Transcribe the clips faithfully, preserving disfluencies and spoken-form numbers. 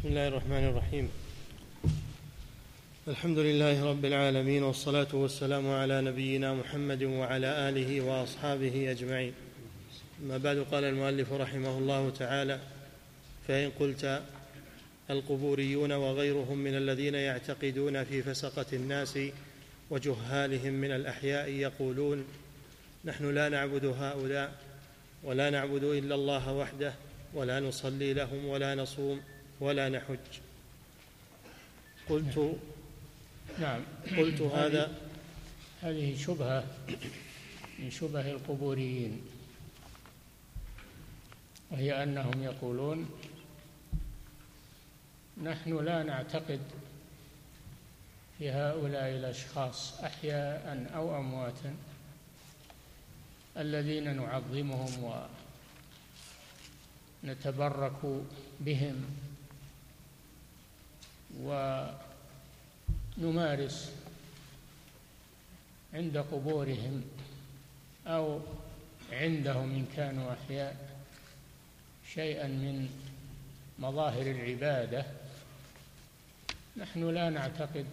بسم الله الرحمن الرحيم. الحمد لله رب العالمين، والصلاة والسلام على نبينا محمد وعلى آله وأصحابه أجمعين. أما بعد، قال المؤلف رحمه الله تعالى: فإن قلت القبوريون وغيرهم من الذين يعتقدون في فسقة الناس وجهالهم من الأحياء يقولون: نحن لا نعبد هؤلاء ولا نعبد إلا الله وحده ولا نصلي لهم ولا نصوم ولا نحج. قلت نعم قلت هذا هذه شبهة من شبه القبوريين، وهي أنهم يقولون: نحن لا نعتقد في هؤلاء الأشخاص أحياء أو أمواتا الذين نعظمهم ونتبرك بهم ونمارس عند قبورهم أو عندهم إن كانوا أحياء شيئا من مظاهر العبادة. نحن لا نعتقد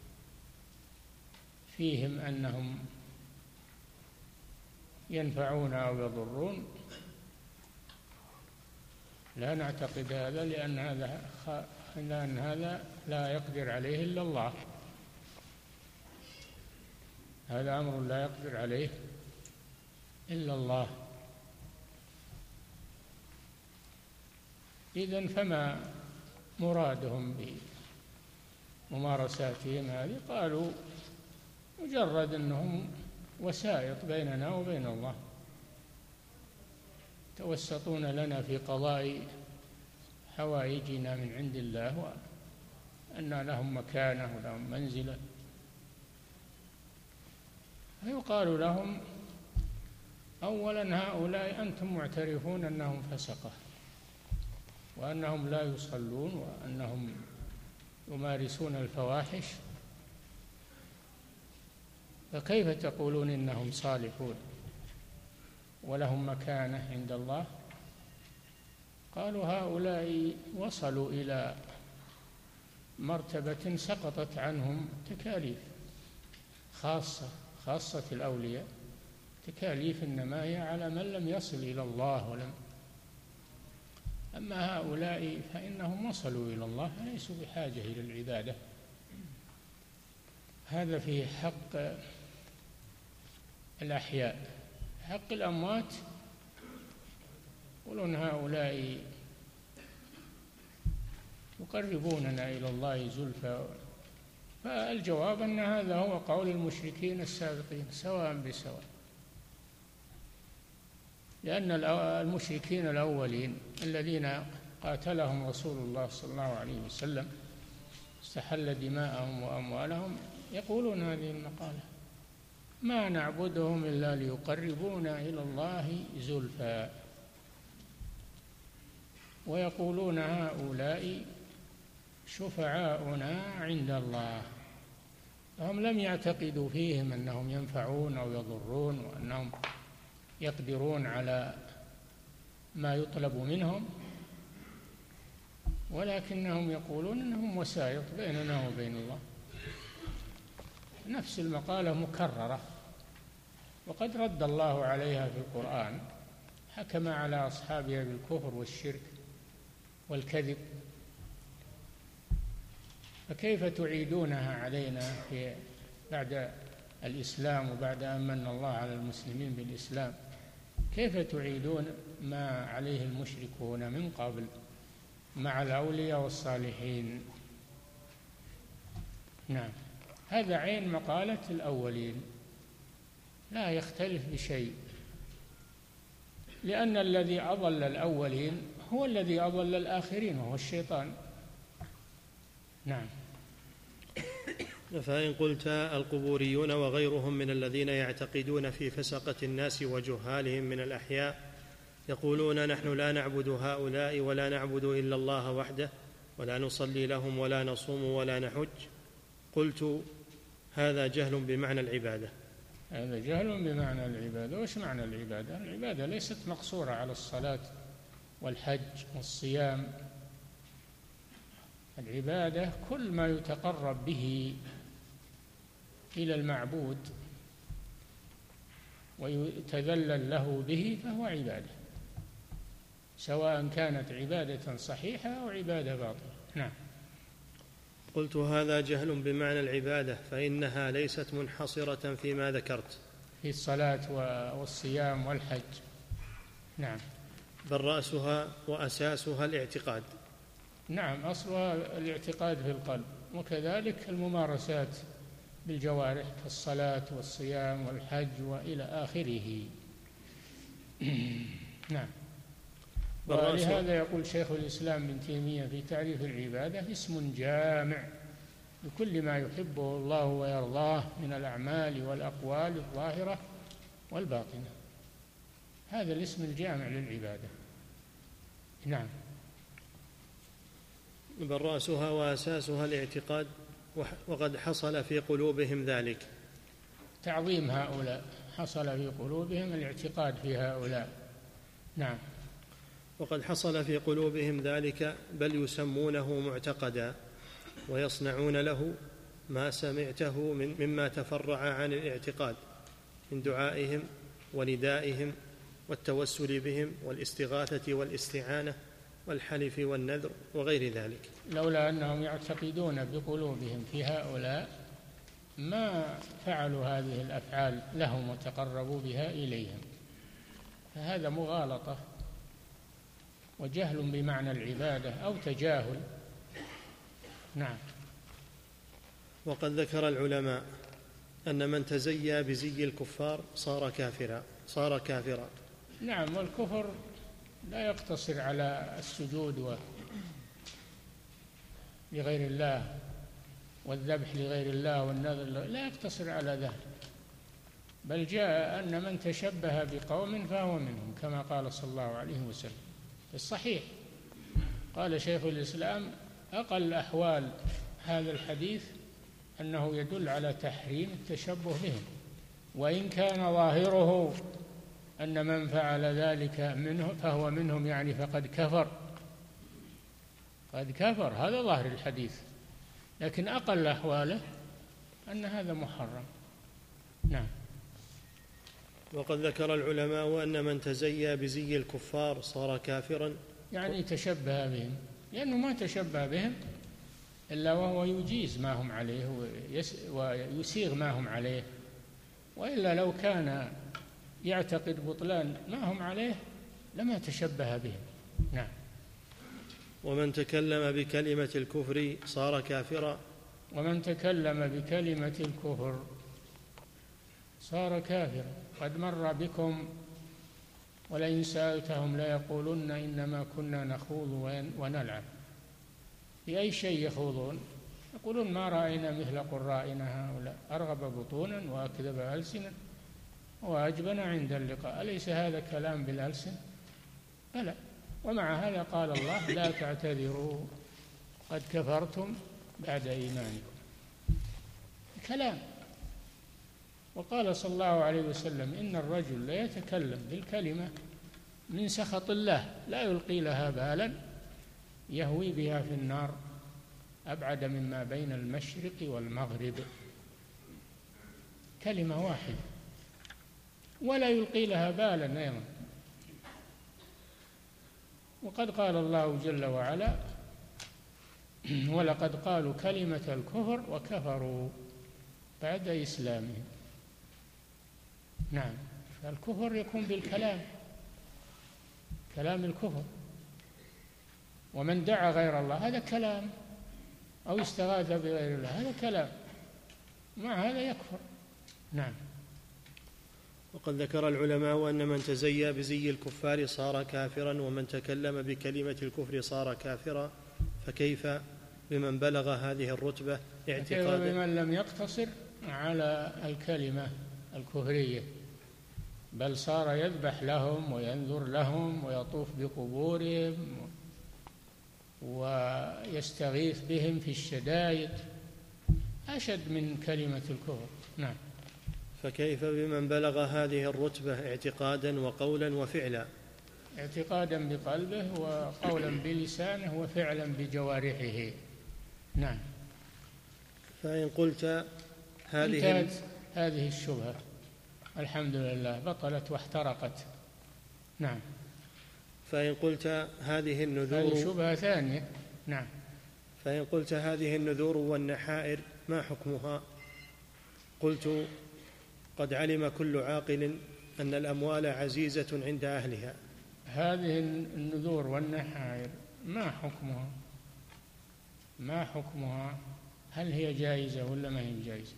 فيهم أنهم ينفعون أو يضرون، لا نعتقد هذا، لأن هذا لأن هذا لا يقدر عليه إلا الله، هذا أمر لا يقدر عليه إلا الله. إذن فما مرادهم بممارساتهم هذه؟ قالوا: مجرد أنهم وسائط بيننا وبين الله، توسطون لنا في قضاء حوائجنا من عند الله، وأن لهم مكانة ولهم منزلة. فيقال لهم: أولا هؤلاء أنتم معترفون أنهم فسقة وأنهم لا يصلون وأنهم يمارسون الفواحش، فكيف تقولون إنهم صالحون ولهم مكانة عند الله؟ قالوا: هؤلاء وصلوا إلى مرتبة سقطت عنهم تكاليف خاصة خاصة الأولياء، تكاليف إنما هي على من لم يصل إلى الله ولم أما هؤلاء فإنهم وصلوا إلى الله، ليسوا بحاجة إلى العبادة. هذا في حق الأحياء. حق الأموات يقولون: هؤلاء يقربوننا إلى الله زلفى. فالجواب أن هذا هو قول المشركين السابقين سواء بسواء، لأن المشركين الأولين الذين قاتلهم رسول الله صلى الله عليه وسلم استحل دماءهم وأموالهم يقولون هذه المقالة: ما نعبدهم إلا ليقربونا إلى الله زلفى. ويقولون: هؤلاء شفعاؤنا عند الله. فهم لم يعتقدوا فيهم أنهم ينفعون أو يضرون وأنهم يقدرون على ما يطلب منهم، ولكنهم يقولون أنهم وسائط بيننا وبين الله. نفس المقالة مكررة، وقد رد الله عليها في القرآن، حكم على أصحابها بالكفر والشرك والكذب، فكيف تعيدونها علينا في بعد الإسلام وبعد أن من الله على المسلمين بالإسلام؟ كيف تعيدون ما عليه المشركون من قبل مع الأولياء والصالحين؟ نعم، هذا عين مقالة الأولين، لا يختلف بشيء، لأن الذي أضل الأولين هو الذي أضل الآخرين وهو الشيطان. نعم. فإن قلت القبوريون وغيرهم من الذين يعتقدون في فسقة الناس وجهالهم من الأحياء يقولون: نحن لا نعبد هؤلاء ولا نعبد إلا الله وحده ولا نصلي لهم ولا نصوم ولا نحج. قلت: هذا جهل بمعنى العبادة. هذا جهل بمعنى العبادة. وش معنى العبادة؟ العبادة ليست مقصورة على الصلاة والحج والصيام العبادة كل ما يتقرب به إلى المعبود ويتذلل له به فهو عبادة، سواء كانت عبادة صحيحة أو عبادة باطلة. نعم. قلت هذا جهل بمعنى العبادة، فإنها ليست منحصرة فيما ذكرت في الصلاة والصيام والحج. نعم. بل رأسها وأساسها الاعتقاد. نعم، أصلها الاعتقاد في القلب، وكذلك الممارسات بالجوارح كالصلاة والصيام والحج وإلى آخره. نعم. ولهذا يقول شيخ الإسلام ابن تيمية في تعريف العبادة: اسم جامع لكل ما يحبه الله ويرضاه من الأعمال والأقوال الظاهرة والباطنة. هذا الاسم الجامع للعبادة. نعم. بل رأسها وأساسها الاعتقاد، وقد حصل في قلوبهم ذلك. تعظيم هؤلاء، حصل في قلوبهم الاعتقاد في هؤلاء. نعم. وقد حصل في قلوبهم ذلك، بل يسمونه معتقدا ويصنعون له ما سمعته من مما تفرع عن الاعتقاد من دعائهم وندائهم والتوسل بهم والاستغاثة والاستعانة والحلف والنذر وغير ذلك. لولا أنهم يعتقدون بقلوبهم في هؤلاء ما فعلوا هذه الأفعال لهم وتقربوا بها إليهم، فهذا مغالطة وجهل بمعنى العبادة أو تجاهل. نعم. وقد ذكر العلماء أن من تزيى بزي الكفار صار كافرا صار كافرا نعم. والكفر لا يقتصر على السجود لغير الله والذبح لغير الله والنذر، لا يقتصر على ذلك، بل جاء أن من تشبه بقوم فهو منهم، كما قال صلى الله عليه وسلم في الصحيح. قال شيخ الإسلام: أقل أحوال هذا الحديث أنه يدل على تحريم التشبه بهم، وإن كان ظاهره أن من فعل ذلك منه فهو منهم، يعني فقد كفر قد كفر هذا ظاهر الحديث، لكن أقل أحواله أن هذا محرم. نعم. وقد ذكر العلماء أن من تزيى بزي الكفار صار كافرا، يعني تشبه بهم، لأنه ما تشبه بهم إلا وهو يجيز ما هم عليه ويسيغ ما هم عليه، وإلا لو كان يعتقد بطلان ما هم عليه لما تشبه بهم. نعم. ومن تكلم بكلمة الكفر صار كافرا ومن تكلم بكلمة الكفر صار كافرا. قد مر بكم ولئن سألتهم ليقولن إنما كنا نخوض ونلعب. بأي شيء يخوضون؟ يقولون ما رأينا مثل قرائنا هؤلاء، أرغب بطونا وأكذب ألسنا وأجبن عند اللقاء. أليس هذا كلام بالألسن؟ بلى. ومع هذا قال الله: لا تعتذروا قد كفرتم بعد إيمانكم. كلام. وقال صلى الله عليه وسلم: إن الرجل لا يتكلم بالكلمة من سخط الله لا يلقي لها بالا يهوي بها في النار أبعد مما بين المشرق والمغرب. كلمة واحدة ولا يلقي لها بالا أيضا. وقد قال الله جل وعلا: ولقد قالوا كلمة الكفر وكفروا بعد إسلامهم. نعم. فالكفر يكون بالكلام، كلام الكفر. ومن دعا غير الله هذا كلام، أو استغاث بغير الله هذا كلام، مع هذا يكفر. نعم. وقد ذكر العلماء أن من تزيى بزي الكفار صار كافرا، ومن تكلم بكلمة الكفر صار كافرا، فكيف بمن بلغ هذه الرتبة اعتقادا؟ كيف بمن لم يقتصر على الكلمة الكفرية بل صار يذبح لهم وينذر لهم ويطوف بقبورهم ويستغيث بهم في الشدائد، أشد من كلمة الكفر. نعم. فكيف بمن بلغ هذه الرتبة اعتقادا وقولا وفعلا؟ اعتقادا بقلبه وقولا بلسانه وفعلا بجوارحه. نعم. فإن قلت هذه انتهت هذه الشبهة الحمد لله، بطلت واحترقت. نعم. فإن قلت هذه النذور، هذه شبهة ثانية. نعم. فإن قلت هذه النذور والنحائر ما حكمها؟ قلت قد علم كل عاقل أن الأموال عزيزة عند أهلها. هذه النذور والنحائر ما حكمها؟ ما حكمها؟ هل هي جائزة ولا ما هي جائزة؟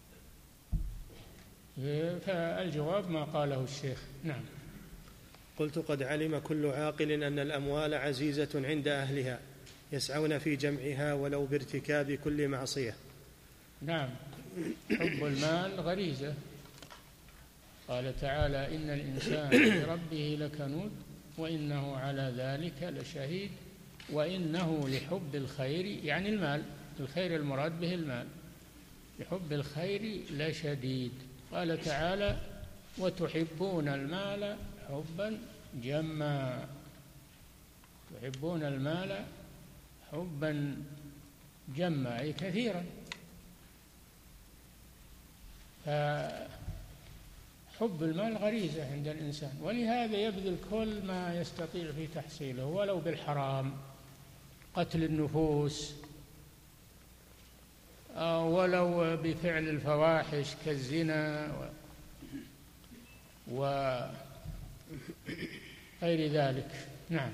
فالجواب ما قاله الشيخ. نعم. قلت قد علم كل عاقل أن الأموال عزيزة عند أهلها يسعون في جمعها ولو بارتكاب كل معصية. نعم. حب المال غريزة، قال تعالى إن الإنسان لربه لكنود وإنه على ذلك لشهيد وإنه لحب الخير، يعني المال، الخير المراد به المال، لحب الخير لشديد. قال تعالى وتحبون المال حبا جما، تحبون المال حبا جما أي كثيرا. فحب المال غريزة عند الإنسان، ولهذا يبذل كل ما يستطيع في تحصيله ولو بالحرام، قتل النفوس، ولو بفعل الفواحش كالزنا وغير ذلك. نعم.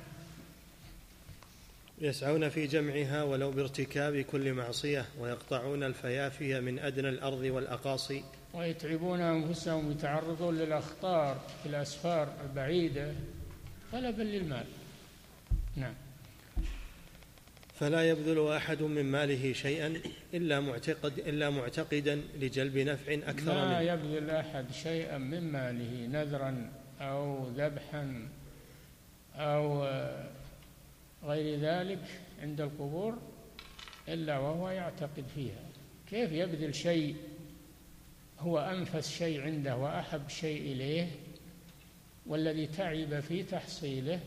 يسعون في جمعها ولو بارتكاب كل معصية ويقطعون الفيافي من أدنى الأرض والأقاصي، ويتعبون أنفسهم يتعرضون للأخطار في الأسفار البعيدة طلبا للمال. نعم. فلا يبذل أحد من ماله شيئا إلا معتقد إلا معتقدا لجلب نفع أكثر منه. ما يبذل أحد شيئا من ماله نذرا أو ذبحا أو غير ذلك عند القبور إلا وهو يعتقد فيها. كيف يبذل شيء هو أنفس شيء عنده وأحب شيء إليه والذي تعب في تحصيله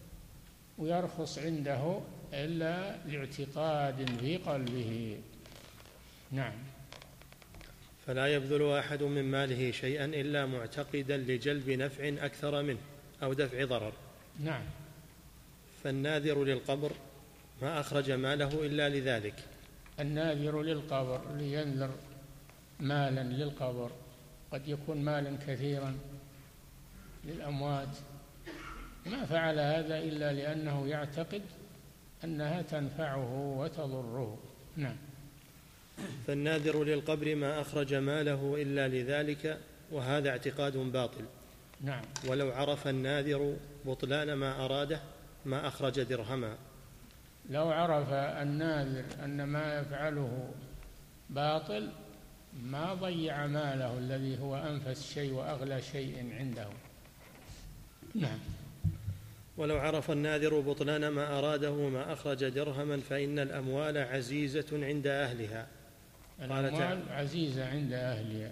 ويرخص عنده إلا لاعتقاد في قلبه. نعم. فلا يبذل أحد من ماله شيئا إلا معتقدا لجلب نفع أكثر منه أو دفع ضرر. نعم. فالناذر للقبر ما أخرج ماله إلا لذلك. الناذر للقبر لينذر مالا للقبر، قد يكون مالا كثيرا للأموات، ما فعل هذا إلا لأنه يعتقد أنها تنفعه وتضره. نعم. فالناذر للقبر ما أخرج ماله إلا لذلك، وهذا اعتقاد باطل. نعم. ولو عرف الناذر بطلان ما أراده ما أخرج درهما. لو عرف الناذر أن ما يفعله باطل ما ضيع ماله الذي هو أنفس شيء وأغلى شيء عنده. نعم. ولو عرف الناذر بطلان ما أراده ما أخرج درهما فإن الأموال عزيزة عند أهلها. الأموال عزيزة عند أهلها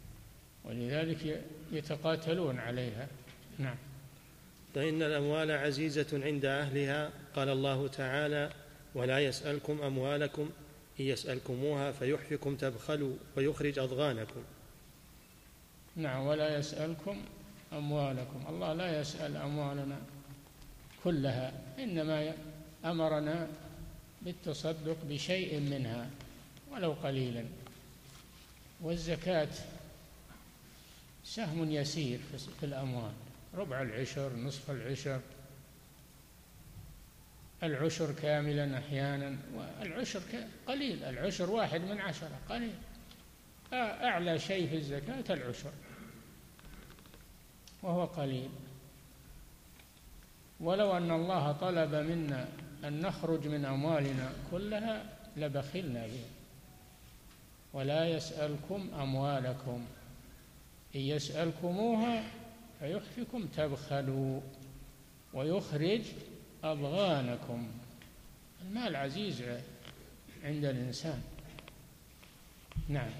ولذلك يتقاتلون عليها. نعم. فإن الأموال عزيزة عند أهلها. قال الله تعالى ولا يسألكم أموالكم إن يسألكموها فيحفكم تبخلوا ويخرج أضغانكم. نعم. ولا يسألكم أموالكم، الله لا يسأل أموالنا كلها، إنما أمرنا بالتصدق بشيء منها ولو قليلا. والزكاة سهم يسير في الأموال، ربع العشر، نصف العشر، العشر كاملا أحيانا، والعشر قليل، العشر واحد من عشرة قليل. أعلى شيء في الزكاة العشر وهو قليل. ولو أن الله طلب منا أن نخرج من أموالنا كلها لبخلنا بها. ولا يسألكم أموالكم إن يسألكموها فيحفكم تبخلوا ويخرج أضغانكم. المال عزيز عند الإنسان. نعم.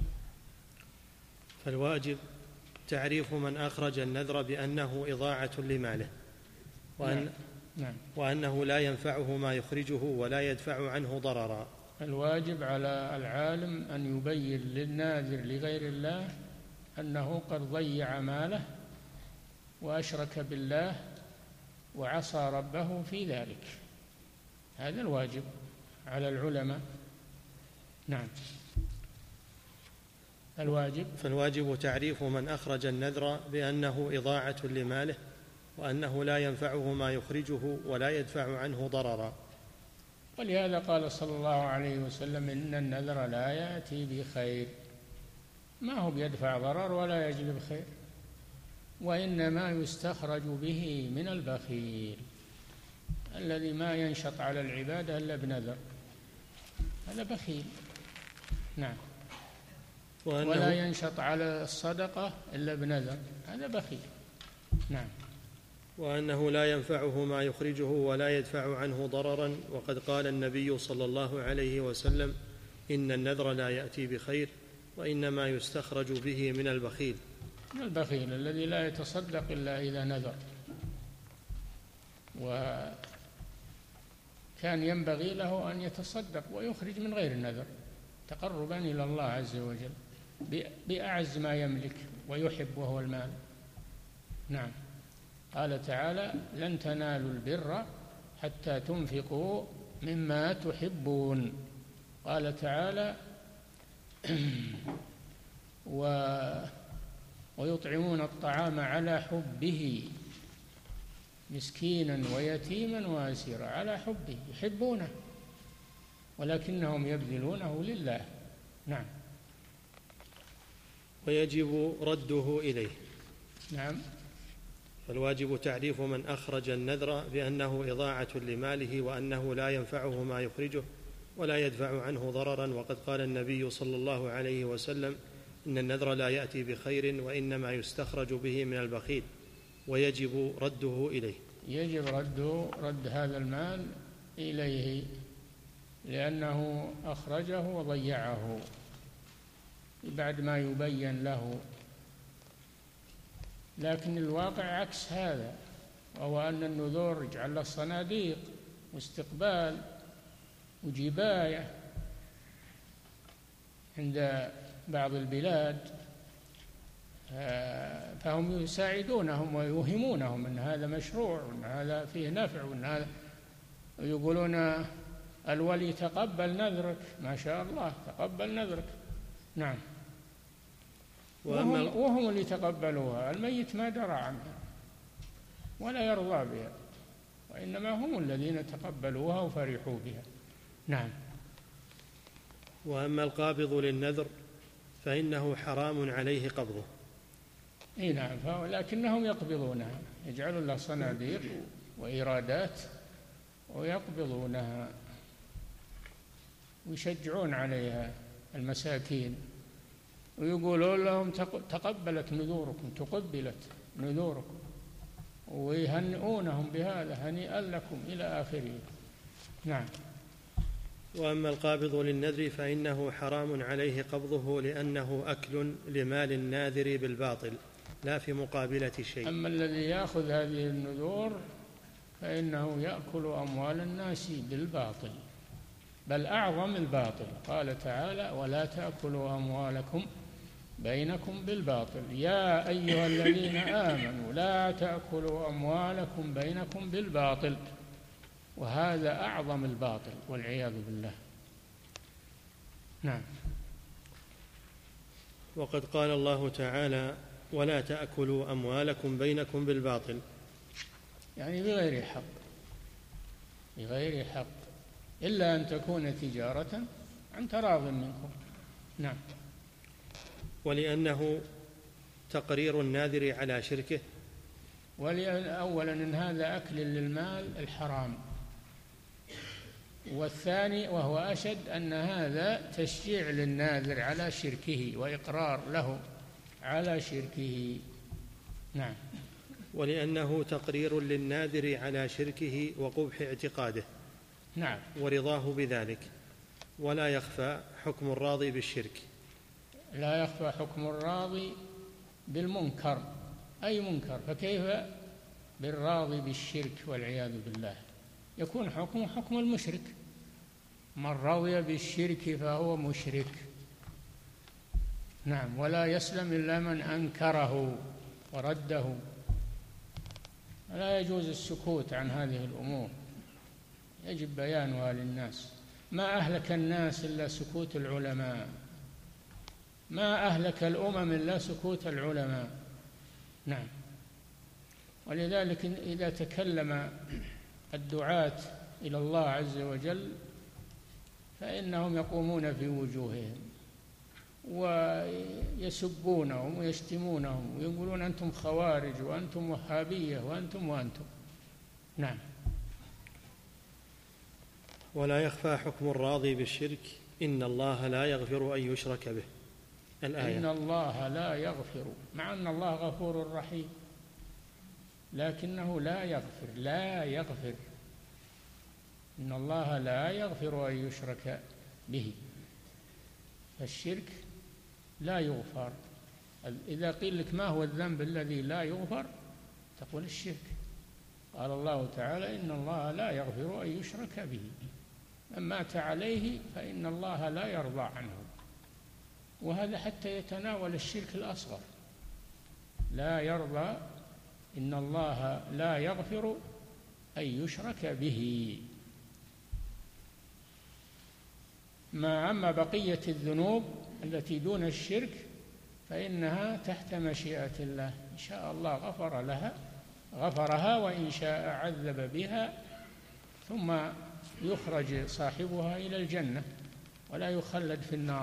فالواجب تعريف من أخرج النذر بأنه إضاعة لماله، وأن نعم. نعم. وأنه لا ينفعه ما يخرجه ولا يدفع عنه ضررا. الواجب على العالم أن يبين للناذر لغير الله أنه قد ضيع ماله وأشرك بالله وعصى ربه في ذلك. هذا الواجب على العلماء. نعم. الواجب فالواجب تعريف من أخرج النذر بأنه إضاعة لماله وأنه لا ينفعه ما يخرجه ولا يدفع عنه ضررا. ولهذا قال صلى الله عليه وسلم إن النذر لا يأتي بخير، ما هو بيدفع ضرر ولا يجلب خير، وإنما يستخرج به من البخيل الذي ما ينشط على العبادة إلا بنذر، هذا بخيل. نعم. ولا ينشط على الصدقة إلا بنذر، هذا بخيل. نعم. وأنه لا ينفعه ما يخرجه ولا يدفع عنه ضررا، وقد قال النبي صلى الله عليه وسلم إن النذر لا يأتي بخير وإنما يستخرج به من البخيل. من البخيل الذي لا يتصدق إلا إذا نذر، وكان ينبغي له أن يتصدق ويخرج من غير النذر تقربا إلى الله عز وجل بأعز ما يملك ويحب وهو المال. نعم. قال تعالى لن تنالوا البر حتى تنفقوا مما تحبون. قال تعالى و ويطعمون الطعام على حبه مسكينا ويتيما واسيرا، على حبه، يحبونه ولكنهم يبذلونه لله. نعم. ويجب رده إليه. نعم. فالواجب تعريف من أخرج النذر بأنه إضاعة لماله وأنه لا ينفعه ما يخرجه ولا يدفع عنه ضررا، وقد قال النبي صلى الله عليه وسلم إن النذر لا يأتي بخير وإنما يستخرج به من البخيل، ويجب رده إليه. يجب رده، رد هذا المال إليه لأنه أخرجه وضيعه بعد ما يبين له. لكن الواقع عكس هذا، وهو أن النذور يجعل له صناديق واستقبال وجباية عند بعض البلاد، فهم يساعدونهم ويوهمونهم أن هذا مشروع وأن هذا فيه نفع وأن هذا، يقولون الولي تقبل نذرك، ما شاء الله تقبل نذرك. نعم. وهم, وهم اللي تقبلوها، الميت ما درى عنها ولا يرضى بها، وإنما هم الذين تقبلوها وفرحوا بها. نعم. وأما القابض للنذر فإنه حرام عليه قبضه. اي نعم. لكنهم يقبضونها، يجعلون له صناديق وإيرادات ويقبضونها ويشجعون عليها المساكين ويقولون لهم تقبلت نذوركم، تقبلت نذوركم، ويهنئونهم بهذا، هنيئا لكم إلى آخره. نعم. وأما القابض للنذر فإنه حرام عليه قبضه لأنه أكل لمال الناذر بالباطل لا في مقابلة شيء. أما الذي يأخذ هذه النذور فإنه يأكل أموال الناس بالباطل، بل أعظم الباطل. قال تعالى ولا تأكلوا أموالكم بينكم بالباطل يا أيها الذين آمنوا لا تأكلوا أموالكم بينكم بالباطل، وهذا أعظم الباطل والعياذ بالله. نعم. وقد قال الله تعالى ولا تأكلوا أموالكم بينكم بالباطل، يعني بغير حق، بغير حق، إلا أن تكون تجارة عن تراض منكم. نعم. ولأنه تقرير الناذر على شركه، ولأن أولا أن هذا أكل للمال الحرام، والثاني وهو أشد أن هذا تشجيع للناذر على شركه وإقرار له على شركه. نعم. ولأنه تقرير للناذر على شركه وقبح اعتقاده. نعم. ورضاه بذلك، ولا يخفى حكم الراضي بالشرك. لا يخفى حكم الراضي بالمنكر، أي منكر، فكيف بالراضي بالشرك والعياذ بالله؟ يكون حكمه حكم المشرك من رضي بالشرك فهو مشرك. نعم. ولا يسلم إلا من أنكره ورده. لا يجوز السكوت عن هذه الأمور، يجب بيانها للناس. ما أهلك الناس إلا سكوت العلماء، ما أهلك الأمم إلا سكوت العلماء. نعم. ولذلك إذا تكلم الدعاة إلى الله عز وجل فإنهم يقومون في وجوههم ويسبونهم ويشتمونهم ويقولون أنتم خوارج وأنتم وهابية وأنتم وأنتم. نعم. ولا يخفى حكم الراضي بالشرك إن الله لا يغفر أن يشرك به. الآية. إن الله لا يغفر، مع أن الله غفور رحيم، لكنه لا يغفر. لا يغفر. إن الله لا يغفر أن يشرك به، فالشرك لا يغفر. إذا قيل لك ما هو الذنب الذي لا يغفر تقول الشرك. قال الله تعالى إن الله لا يغفر أن يشرك به، من مات عليه فإن الله لا يرضى عنه. وهذا حتى يتناول الشرك الأصغر. لا يرضى، إن الله لا يغفر أن يشرك به. ما أما بقية الذنوب التي دون الشرك فإنها تحت مشيئة الله، إن شاء الله غفر لها غفرها، وإن شاء عذب بها ثم يخرج صاحبها إلى الجنة ولا يخلد في النار.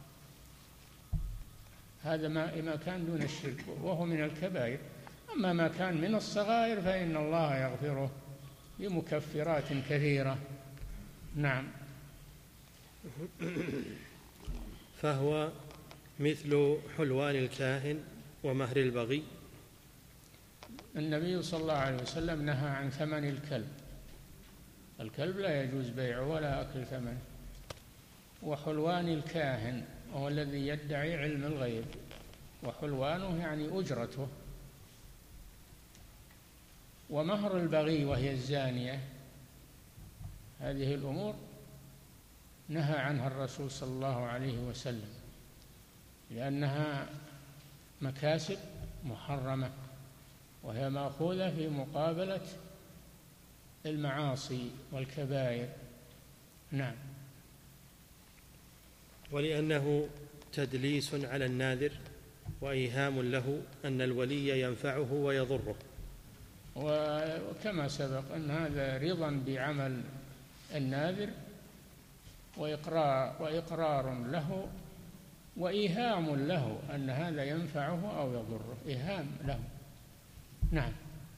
هذا ما كان دون الشرك وهو من الكبائر. أما ما كان من الصغائر فإن الله يغفره بمكفرات كثيرة. نعم. فهو مثل حلوان الكاهن ومهر البغي. النبي صلى الله عليه وسلم نهى عن ثمن الكلب. الكلب لا يجوز بيعه ولا أكل ثمنه. وحلوان الكاهن هو الذي يدعي علم الغيب، وحلوانه يعني أجرته. ومهر البغي وهي الزانية، هذه الأمور نهى عنها الرسول صلى الله عليه وسلم، لأنها مكاسب محرمة، وهي مأخوذة في مقابلة المعاصي والكبائر. نعم. ولأنه تدليس على الناذر وإيهام له أن الولي ينفعه ويضره. وكما سبق أن هذا رضا بعمل الناذر وإقرار, وإقرار له وإيهام له أن هذا ينفعه أو يضره، إيهام له. نعم.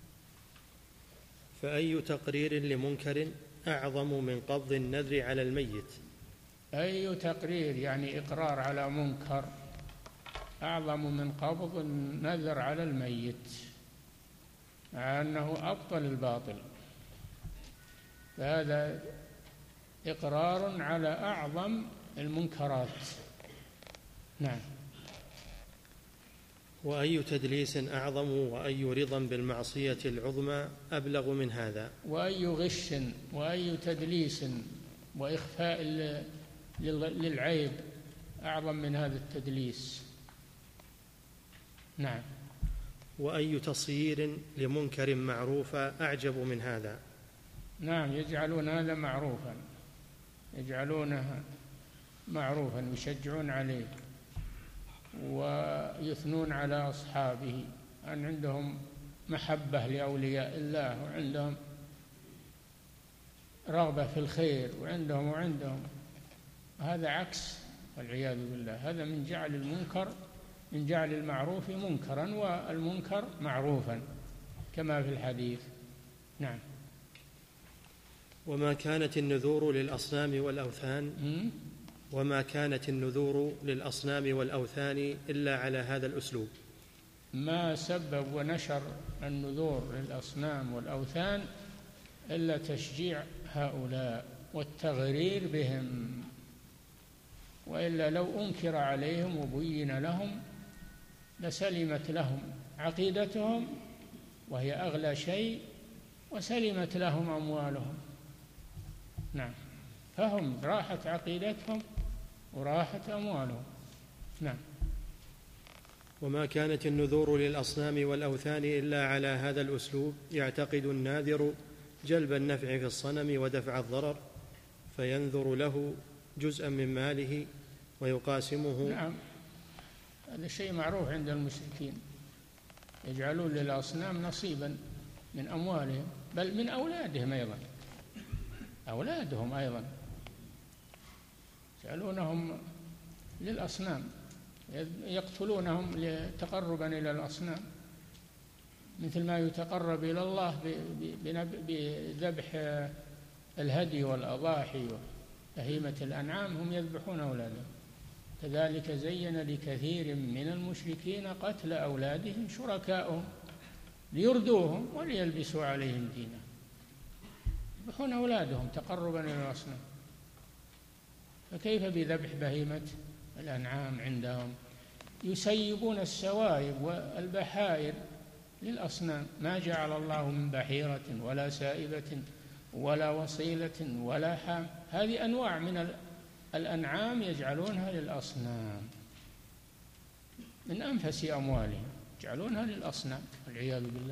فأي تقرير لمنكر أعظم من قبض النذر على الميت؟ أي تقرير يعني إقرار على منكر أعظم من قبض النذر على الميت، مع أنه أبطل الباطل. فهذا إقرار على أعظم المنكرات. نعم. وأي تدليس أعظم وأي رضا بالمعصية العظمى أبلغ من هذا؟ وأي غش وأي تدليس وإخفاء للعيب أعظم من هذا التدليس. نعم. وأي تصيير لمنكر معروفا أعجب من هذا؟ نعم. يجعلون هذا معروفا، يجعلونه معروفا، يشجعون عليه ويثنون على أصحابه أن عندهم محبة لأولياء الله، وعندهم رغبة في الخير، وعندهم وعندهم هذا عكس، والعياذ بالله. هذا من جعل المنكر من جعل المعروف منكرا والمنكر معروفا كما في الحديث. نعم. وما كانت النذور للأصنام والأوثان وما كانت النذور للأصنام والأوثان إلا على هذا الأسلوب. ما سبب ونشر النذور للأصنام والأوثان إلا تشجيع هؤلاء والتغرير بهم، وإلا لو أنكر عليهم وبين لهم لسلمت لهم عقيدتهم وهي أغلى شيء، وسلمت لهم أموالهم. نعم. فهم راحت عقيدتهم وراحت أموالهم. نعم. وما كانت النذور للأصنام والأوثان إلا على هذا الأسلوب يعتقد الناذر جلب النفع في الصنم ودفع الضرر، فينذر له جزءا من ماله ويقاسمه. نعم، هذا شيء معروف عند المشركين، يجعلون للأصنام نصيبا من أموالهم، بل من أولادهم أيضا، أولادهم أيضا يجعلونهم للأصنام، يقتلونهم تقربا إلى الأصنام، مثل ما يتقرب إلى الله بذبح الهدي والأضاحي وبهيمة الأنعام، هم يذبحون أولادهم. كذلك زين لكثير من المشركين قتل أولادهم شركاؤهم ليردوهم وليلبسوا عليهم دينهم، يذبحون أولادهم تقربا إلى الأصنام، فكيف بذبح بهيمة الأنعام عندهم؟ يسيبون السوائب والبحائر للأصنام، ما جعل الله من بحيرة ولا سائبة ولا وصيلة ولا حام، هذه أنواع من الأنعام يجعلونها للأصنام من أنفس أموالهم، يجعلونها للأصنام والعياذ بالله.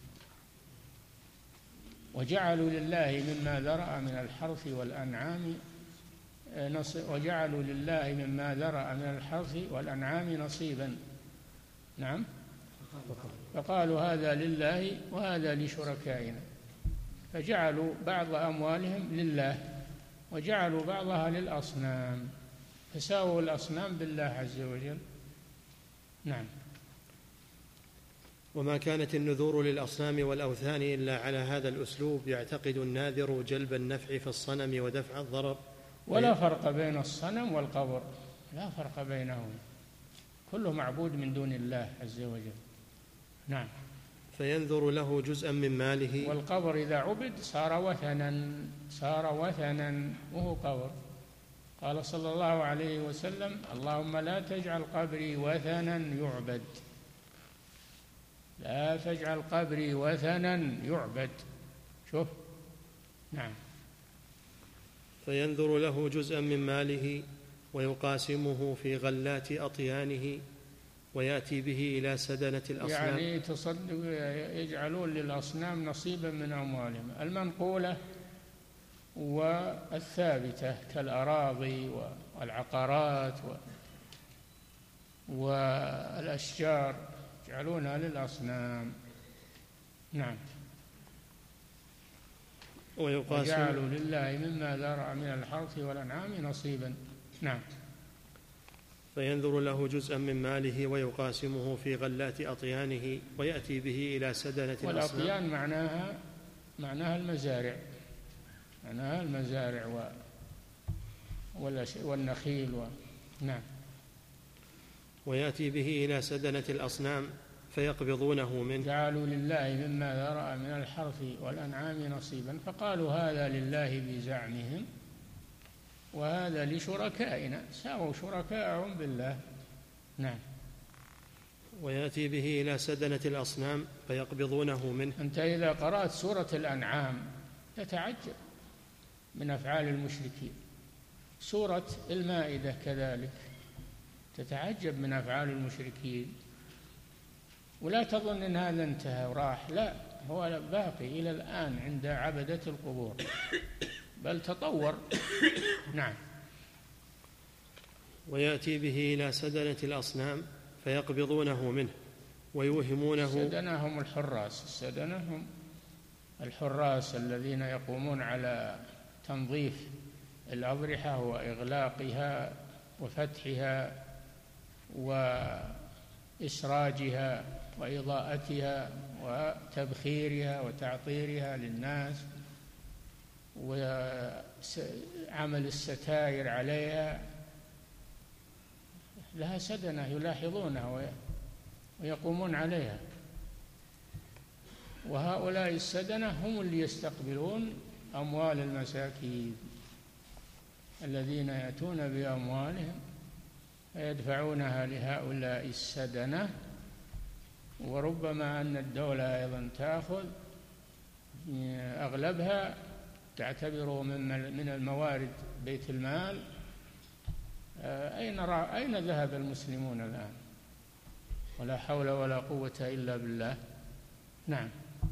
وجعلوا لله مما ذرأ من الحرث والأنعام وجعلوا لله مما ذرأ من الحرث والأنعام نصيبا. نعم، فقالوا هذا لله وهذا لشركائنا، فجعلوا بعض أموالهم لله وجعلوا بعضها للأصنام، فساووا الأصنام بالله عز وجل. نعم. وما كانت النذور للأصنام والأوثان إلا على هذا الأسلوب يعتقد الناذر جلب النفع في الصنم ودفع الضرر. ولا فرق بين الصنم والقبر، لا فرق بينهما، كله معبود من دون الله عز وجل. نعم. فينذر له جزءا من ماله. والقبر إذا عبد صار وثنا، صار وثنا وهو قبر. قال صلى الله عليه وسلم: اللهم لا تجعل قبري وثنا يعبد، لا تجعل قبري وثنا يعبد. شوف. نعم. فينذر له جزءا من ماله ويقاسمه في غلات أطيانه ويأتي به إلى سدنة الأصنام. يعني تصدق يجعلون للأصنام نصيبا من أموالهم المنقولة والثابتة كالأراضي والعقارات والأشجار، يجعلونها للأصنام. نعم. وجعلوا لله مما ذرأ من الحرث والأنعام نصيبا. نعم. فينذر له جزءا من ماله ويقاسمه في غلات أطيانه ويأتي به إلى سدنة الأصنام. والأطيان معناها معناها المزارع، معناها المزارع و والنخيل و... نعم. ويأتي به إلى سدنة الأصنام فيقبضونه منه. جعلوا لله مما ذرأ من الحرث والأنعام نصيبا، فقالوا هذا لله بزعمهم وهذا لشركائنا، ساووا شركاءهم بالله. نعم. ويأتي به إلى سدنة الأصنام فيقبضونه منه. أنت إذا قرأت سورة الأنعام تتعجب من أفعال المشركين، سورة المائدة كذلك تتعجب من أفعال المشركين، ولا تظن أن هذا انتهى وراح، لا، هو باقي إلى الآن عند عبدة القبور، بل تطور. نعم. ويأتي به إلى سدنة الأصنام فيقبضونه منه ويوهمونه. السدنة هم الحراس، السدنة هم الحراس الذين يقومون على تنظيف الأضرحة وإغلاقها وفتحها وإسراجها وإضاءتها وتبخيرها وتعطيرها للناس وعمل الستائر عليها، لها سدنة يلاحظونها ويقومون عليها. وهؤلاء السدنة هم اللي يستقبلون أموال المساكين الذين يأتون بأموالهم فيدفعونها لهؤلاء السدنة. وربما أن الدولة أيضا تأخذ أغلبها تعتبره من الموارد بيت المال. أين أين ذهب المسلمون الآن؟ ولا حول ولا قوة إلا بالله. نعم.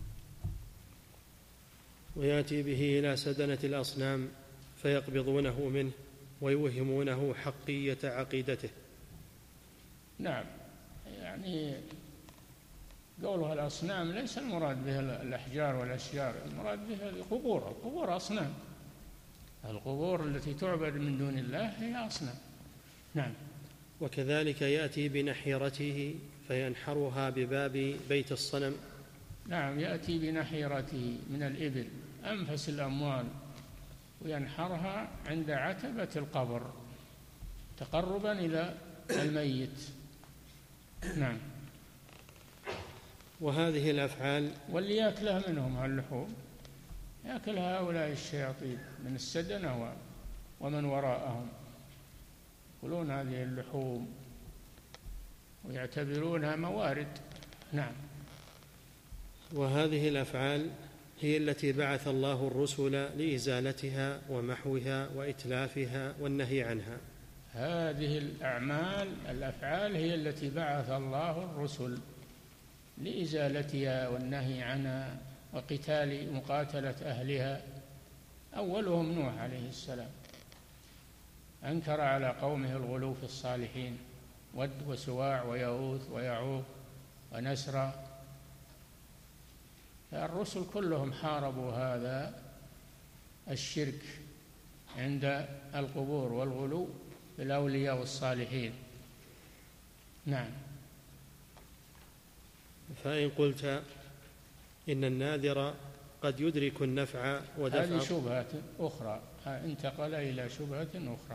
ويأتي به إلى سدنة الأصنام فيقبضونه منه ويوهمونه حقية عقيدته. نعم، يعني قولها الأصنام ليس المراد به الأحجار والأشجار، المراد به القبور. القبور أصنام، القبور التي تعبد من دون الله هي أصنام. نعم. وكذلك يأتي بنحيرته فينحرها بباب بيت الصنم. نعم، يأتي بنحيرته من الإبل أنفس الأموال وينحرها عند عتبة القبر تقربا إلى الميت. نعم. وهذه الأفعال واللي يأكلها منهم هاللحوم يأكلها هؤلاء الشياطين من السدنة ومن وراءهم، يأكلون هذه اللحوم ويعتبرونها موارد. نعم. وهذه الأفعال هي التي بعث الله الرسل لإزالتها ومحوها وإتلافها والنهي عنها. هذه الأعمال الأفعال هي التي بعث الله الرسل لإزالتها والنهي عنها وقتال مقاتلة أهلها. أولهم نوح عليه السلام، أنكر على قومه الغلو في الصالحين، ود وسواع ويغوث ويعوق ونسرا. فالرسل كلهم حاربوا هذا الشرك عند القبور والغلو في الأولياء والصالحين. نعم. فإن قلت إن الناذر قد يدرك النفع ودفع، هذه شبهة أخرى، انتقل إلى شبهة أخرى،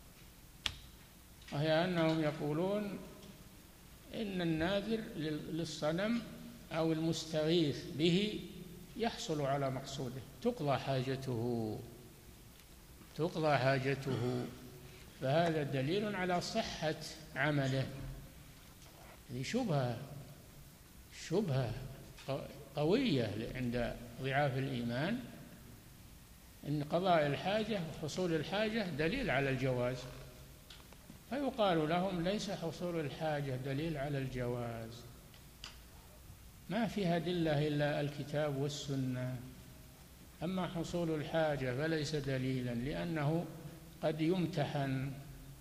وهي أنهم يقولون إن الناذر للصنم أو المستغيث به يحصل على مقصوده، تقضى حاجته تقضى حاجته فهذا دليل على صحة عمله. هذه شبهة شبهة قوية عند ضعاف الإيمان، إن قضاء الحاجة وحصول الحاجة دليل على الجواز، فيقال لهم ليس حصول الحاجة دليل على الجواز، ما فيها أدلة إلا الكتاب والسنة. أما حصول الحاجة فليس دليلا، لأنه قد يمتحن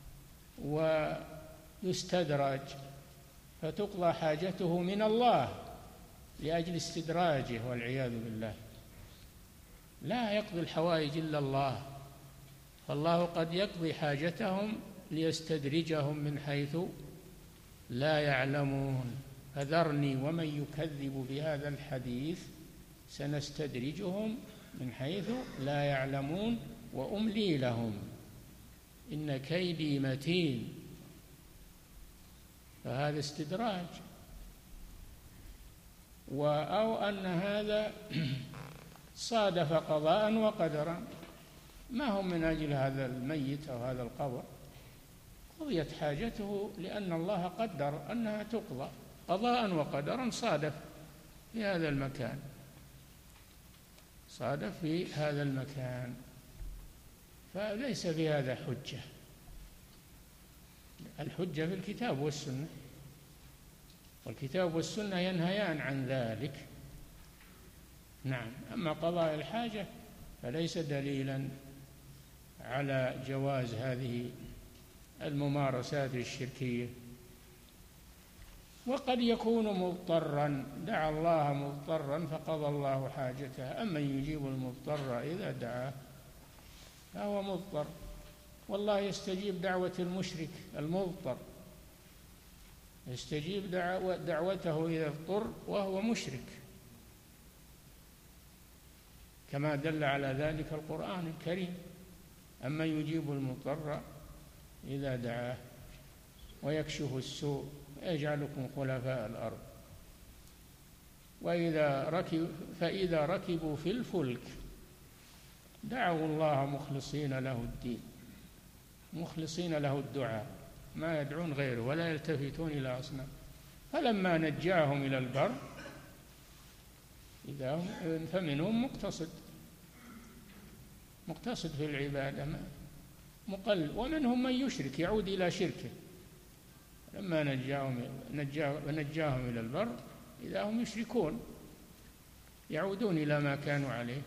ويستدرج فتقضى حاجته من الله لأجل استدراجه والعياذ بالله. لا يقضي الحوائج إلا الله، فالله قد يقضي حاجتهم ليستدرجهم من حيث لا يعلمون. فذرني ومن يكذب بهذا الحديث سنستدرجهم من حيث لا يعلمون وأملي لهم إن كيدي متين. فهذا استدراج. أو أن هذا صادف قضاء وقدرا، ما هم من أجل هذا الميت أو هذا القبر، قضيت حاجته لأن الله قدر أنها تقضى قضاء وقدرا، صادف في هذا المكان صادف في هذا المكان فليس في هذا حجة. الحجة في الكتاب والسنة، والكتاب والسنة ينهيان عن ذلك. نعم. أما قضاء الحاجة فليس دليلا على جواز هذه الممارسات الشركية. وقد يكون مضطرا، دعا الله مضطرا فقضى الله حاجته. أما يجيب المضطر إذا دعاه فهو مضطر، والله يستجيب دعوة المشرك المضطر، يستجيب دعوة دعوته إذا اضطر وهو مشرك، كما دل على ذلك القرآن الكريم. أما يجيب المضطر إذا دعاه ويكشف السوء ويجعلكم خلفاء الأرض. وإذا ركب فإذا ركبوا في الفلك دعوا الله مخلصين له الدين، مخلصين له الدعاء، ما يدعون غيره ولا يلتفتون إلى أصنام. فلما نجاهم إلى البر إذا هم فمنهم مقتصد مقتصد في العبادة، مقل، ومنهم من يشرك يعود إلى شركه لما نجاهم نجاهم إلى البر إذا هم يشركون يعودون إلى ما كانوا عليه.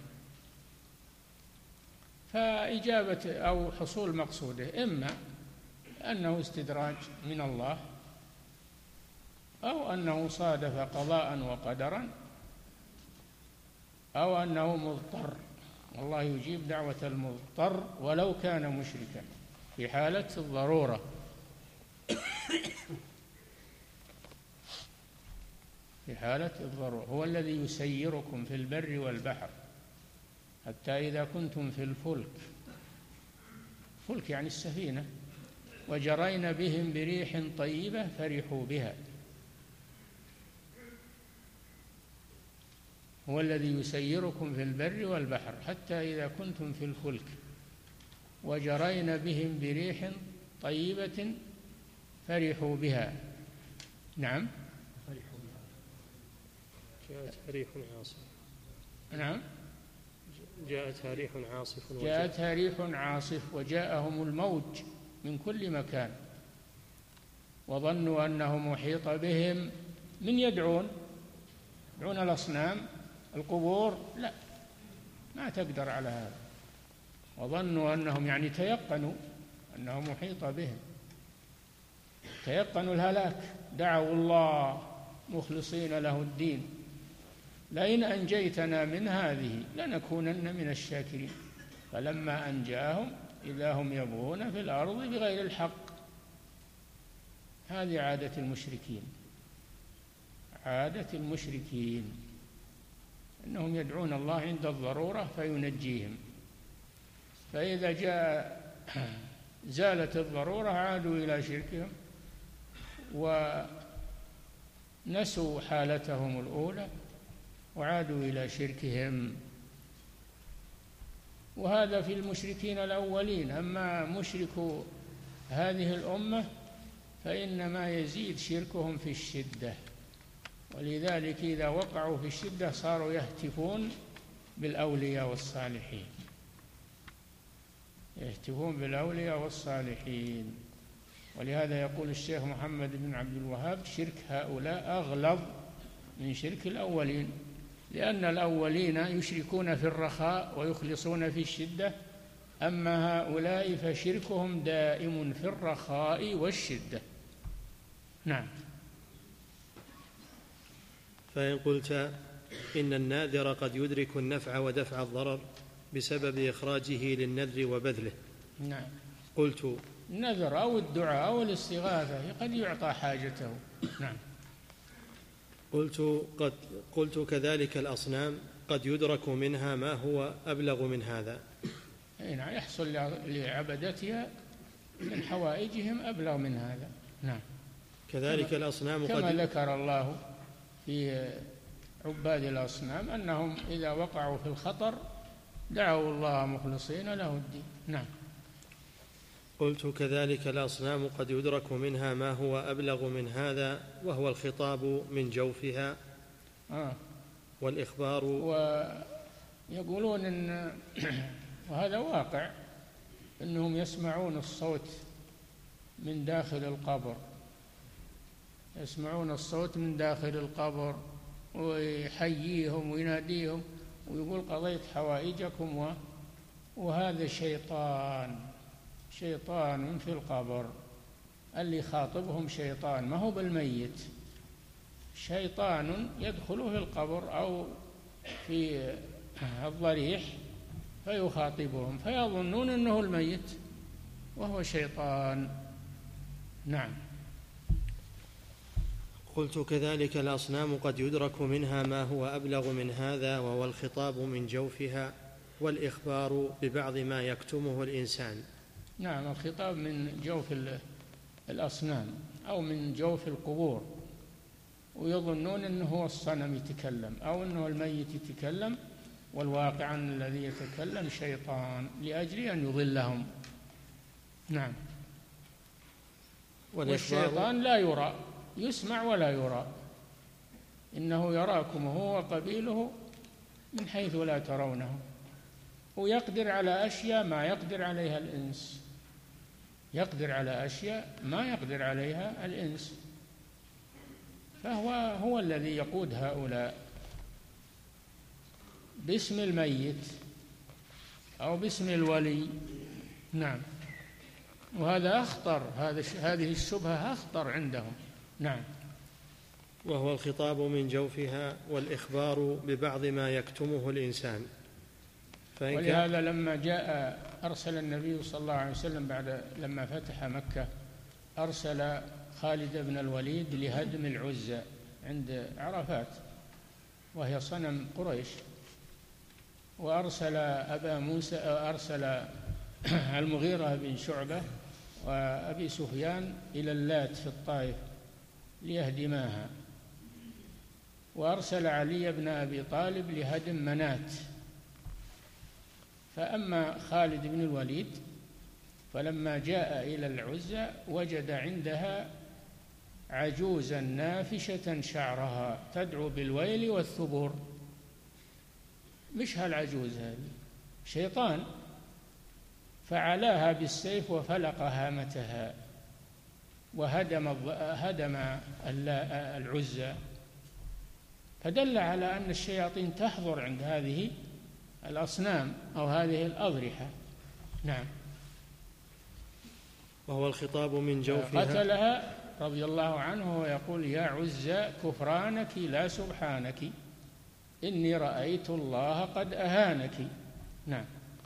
فإجابة أو حصول مقصوده إما أنه استدراج من الله أو أنه صادف قضاء وقدرا أو أنه مضطر، والله يجيب دعوة المضطر ولو كان مشركا في حالة الضرورة. في حالة الضرورة هو الذي يسيركم في البر والبحر حتى إذا كنتم في الفلك، فلك يعني السفينة، وجرين بهم بريح طيبة فرحوا بها. هو الذي يسيركم في البر والبحر حتى إذا كنتم في الفلك وجرين بهم بريح طيبة فرحوا بها. نعم. جاءتها ريح عاصف. نعم. جاءتها ريح عاصف. جاءتها ريح عاصف وجاءهم الموج من كل مكان وظنوا أنه محيط بهم. من يدعون؟ يدعون الأصنام القبور؟ لا، ما تقدر على هذا. وظنوا أنهم يعني تيقنوا أنه محيط بهم، تيقنوا الهلاك، دعوا الله مخلصين له الدين لئن أنجيتنا من هذه لنكونن من الشاكرين. فلما أنجاهم إذا هم يبغون في الأرض بغير الحق. هذه عادة المشركين، عادة المشركين أنهم يدعون الله عند الضرورة فينجيهم، فإذا جاء زالت الضرورة عادوا إلى شركهم ونسوا حالتهم الأولى وعادوا إلى شركهم. وهذا في المشركين الأولين. أما مشركو هذه الأمة فإنما يزيد شركهم في الشدة، ولذلك إذا وقعوا في الشدة صاروا يهتفون بالأولياء والصالحين، يهتفون بالأولياء والصالحين. ولهذا يقول الشيخ محمد بن عبد الوهاب شرك هؤلاء أغلظ من شرك الأولين، لأن الأولين يشركون في الرخاء ويخلصون في الشدة، أما هؤلاء فشركهم دائم في الرخاء والشدة. نعم. فإن قلت إن الناذر قد يدرك النفع ودفع الضرر بسبب إخراجه للنذر وبذله. نعم. قلت النذر أو الدعاء أو الاستغاثة قد يعطى حاجته. نعم. قلت قد قلت كذلك الأصنام قد يدرك منها ما هو أبلغ من هذا. نعم، يحصل لعبدتها من حوائجهم أبلغ من هذا. نعم. كذلك الأصنام كما قد ذكر الله في عباد الأصنام أنهم إذا وقعوا في الخطر دعوا الله مخلصين له الدين. نعم. قلت كذلك الأصنام قد يدرك منها ما هو أبلغ من هذا، وهو الخطاب من جوفها آه. والإخبار. ويقولون إن وهذا واقع أنهم يسمعون الصوت من داخل القبر، يسمعون الصوت من داخل القبر ويحييهم ويناديهم ويقول قضيت حوائجكم و... وهذا شيطان، شيطان في القبر. اللي خاطبهم شيطان ما هو بالميت، شيطان يدخل في القبر أو في الضريح فيخاطبهم فيظنون أنه الميت وهو شيطان. نعم. قلت كذلك الأصنام قد يدرك منها ما هو أبلغ من هذا، وهو الخطاب من جوفها والإخبار ببعض ما يكتمه الإنسان. نعم، الخطاب من جوف الأصنام أو من جوف القبور، ويظنون أنه هو الصنم يتكلم أو أنه الميت يتكلم، والواقع أن الذي يتكلم شيطان لأجل أن يضلهم. نعم. والشيطان لا يرى، يسمع ولا يرى، إنه يراكم هو وقبيله من حيث لا ترونه، ويقدر على أشياء ما يقدر عليها الإنس. يقدر على أشياء ما يقدر عليها الإنس، فهو هو الذي يقود هؤلاء باسم الميت أو باسم الولي. نعم، وهذا أخطر، هذا هذه الشبهة أخطر عندهم. نعم. وهو الخطاب من جوفها والإخبار ببعض ما يكتمه الإنسان. ولهذا لما جاء أرسل النبي صلى الله عليه وسلم بعد لما فتح مكة أرسل خالد بن الوليد لهدم العزى عند عرفات وهي صنم قريش، وأرسل أبا موسى أرسل المغيرة بن شعبة وأبي سفيان إلى اللات في الطائف ليهدماها، وأرسل علي بن أبي طالب لهدم منات. فأما خالد بن الوليد فلما جاء إلى العزى وجد عندها عجوزا نافشة شعرها تدعو بالويل والثبور. مش هالعجوز هذه، شيطان، فعلاها بالسيف وفلق هامتها وهدم هدم العزى، فدل على أن الشياطين تحضر عند هذه الأصنام أو هذه الأضرحة. نعم. وهو الخطاب من جوفها. قتلها رضي الله عنه ويقول: يا عزى كفرانك لا سبحانك إني رأيت الله قد أهانك. نعم.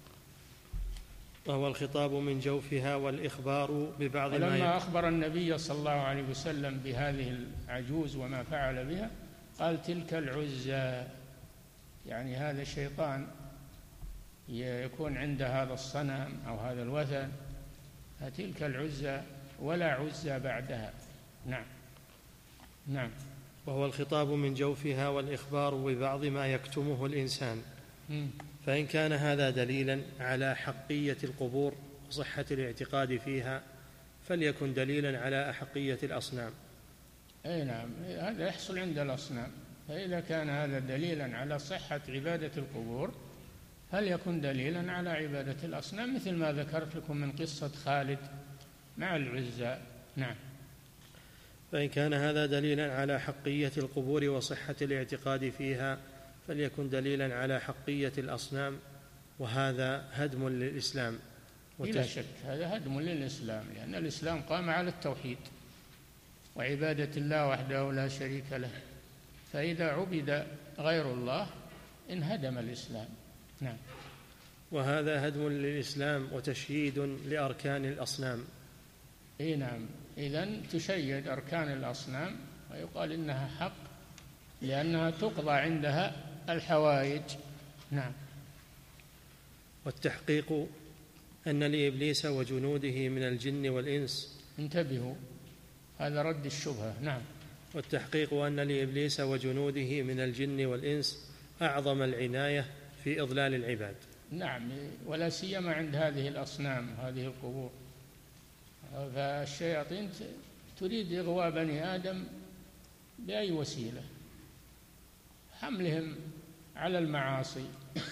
وهو الخطاب من جوفها والإخبار ببعض ما ولما أخبر النبي صلى الله عليه وسلم بهذه العجوز وما فعل بها قال: تلك العزى، يعني هذا الشيطان يكون عند هذا الصنم أو هذا الوثن، فتلك العزى ولا عزى بعدها. نعم. نعم. وهو الخطاب من جوفها والإخبار ببعض ما يكتمه الإنسان. م. فإن كان هذا دليلا على حقية القبور وصحة الاعتقاد فيها فليكن دليلا على أحقية الأصنام. أي نعم، هذا يحصل عند الأصنام. فإذا كان هذا دليلا على صحة عبادة القبور فليكن دليلا على عبادة الأصنام، مثل ما ذكرت لكم من قصة خالد مع العزى. نعم. فإن كان هذا دليلا على حقية القبور وصحة الاعتقاد فيها فليكن دليلا على حقية الأصنام، وهذا هدم للإسلام. بلا شك هذا هدم للإسلام، لأن الإسلام قام على التوحيد وعبادة الله وحده لا شريك له، فإذا عبد غير الله انهدم الإسلام. نعم. وهذا هدم للإسلام وتشييد لأركان الأصنام. اي نعم، إذن تشيد أركان الأصنام ويقال إنها حق لأنها تقضى عندها الحوائج. نعم. والتحقيق أن لإبليس وجنوده من الجن والإنس. انتبهوا، هذا رد الشبهة. نعم. والتحقيق أن لإبليس وجنوده من الجن والإنس أعظم العناية في إضلال العباد. نعم، ولا سيما عند هذه الأصنام هذه القبور، فالشياطين تريد إغواء بني آدم بأي وسيلة، حملهم على المعاصي.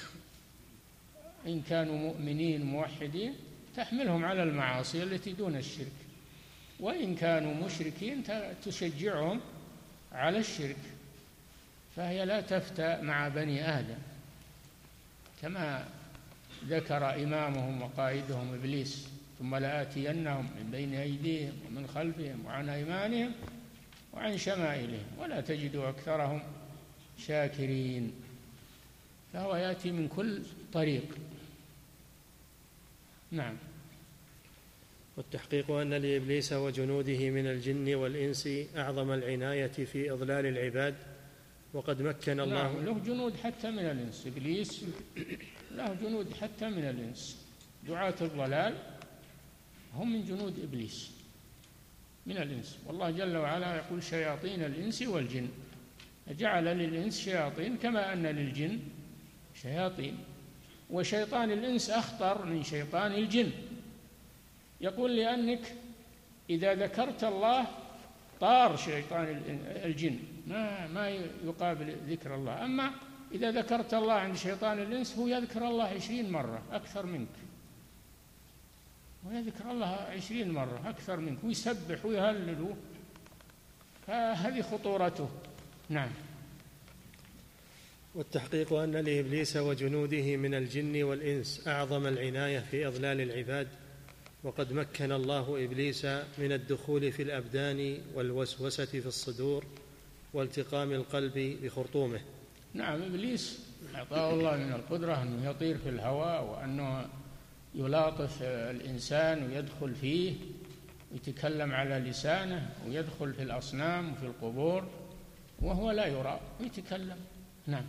إن كانوا مؤمنين موحدين تحملهم على المعاصي التي دون الشرك، وإن كانوا مشركين تشجعهم على الشرك، فهي لا تفتى مع بني آدم، كما ذكر إمامهم وقائدهم إبليس: ثم لآتينهم من بين أيديهم ومن خلفهم وعن أيمانهم وعن شمائلهم ولا تجد أكثرهم شاكرين. فهو يأتي من كل طريق. نعم. والتحقيق أن لإبليس وجنوده من الجن والإنس أعظم العناية في إضلال العباد، وقد مكن الله. نعم، له جنود حتى من الإنس. إبليس له جنود حتى من الإنس، دعاة الضلال هم من جنود إبليس من الإنس. والله جل وعلا يقول: شياطين الإنس والجن، جعل للإنس شياطين كما أن للجن شياطين، وشيطان الإنس أخطر من شيطان الجن. يقول: لأنك إذا ذكرت الله طار شيطان الجن، ما ما يقابل ذكر الله. أما إذا ذكرت الله عند شيطان الإنس هو يذكر الله عشرين مرة أكثر منك. ويذكر الله عشرين مرة أكثر منك ويسبح ويهلل، فهذه خطورته. نعم. والتحقيق أن لإبليس وجنوده من الجن والإنس أعظم العناية في إضلال العباد، وقد مكن الله إبليس من الدخول في الأبدان والوسوسة في الصدور والتقام القلب بخرطومه. نعم، إبليس أعطاه الله من القدرة أنه يطير في الهواء، وأنه يلاطف الإنسان ويدخل فيه ويتكلم على لسانه ويدخل في الأصنام وفي القبور وهو لا يرى ويتكلم. نعم.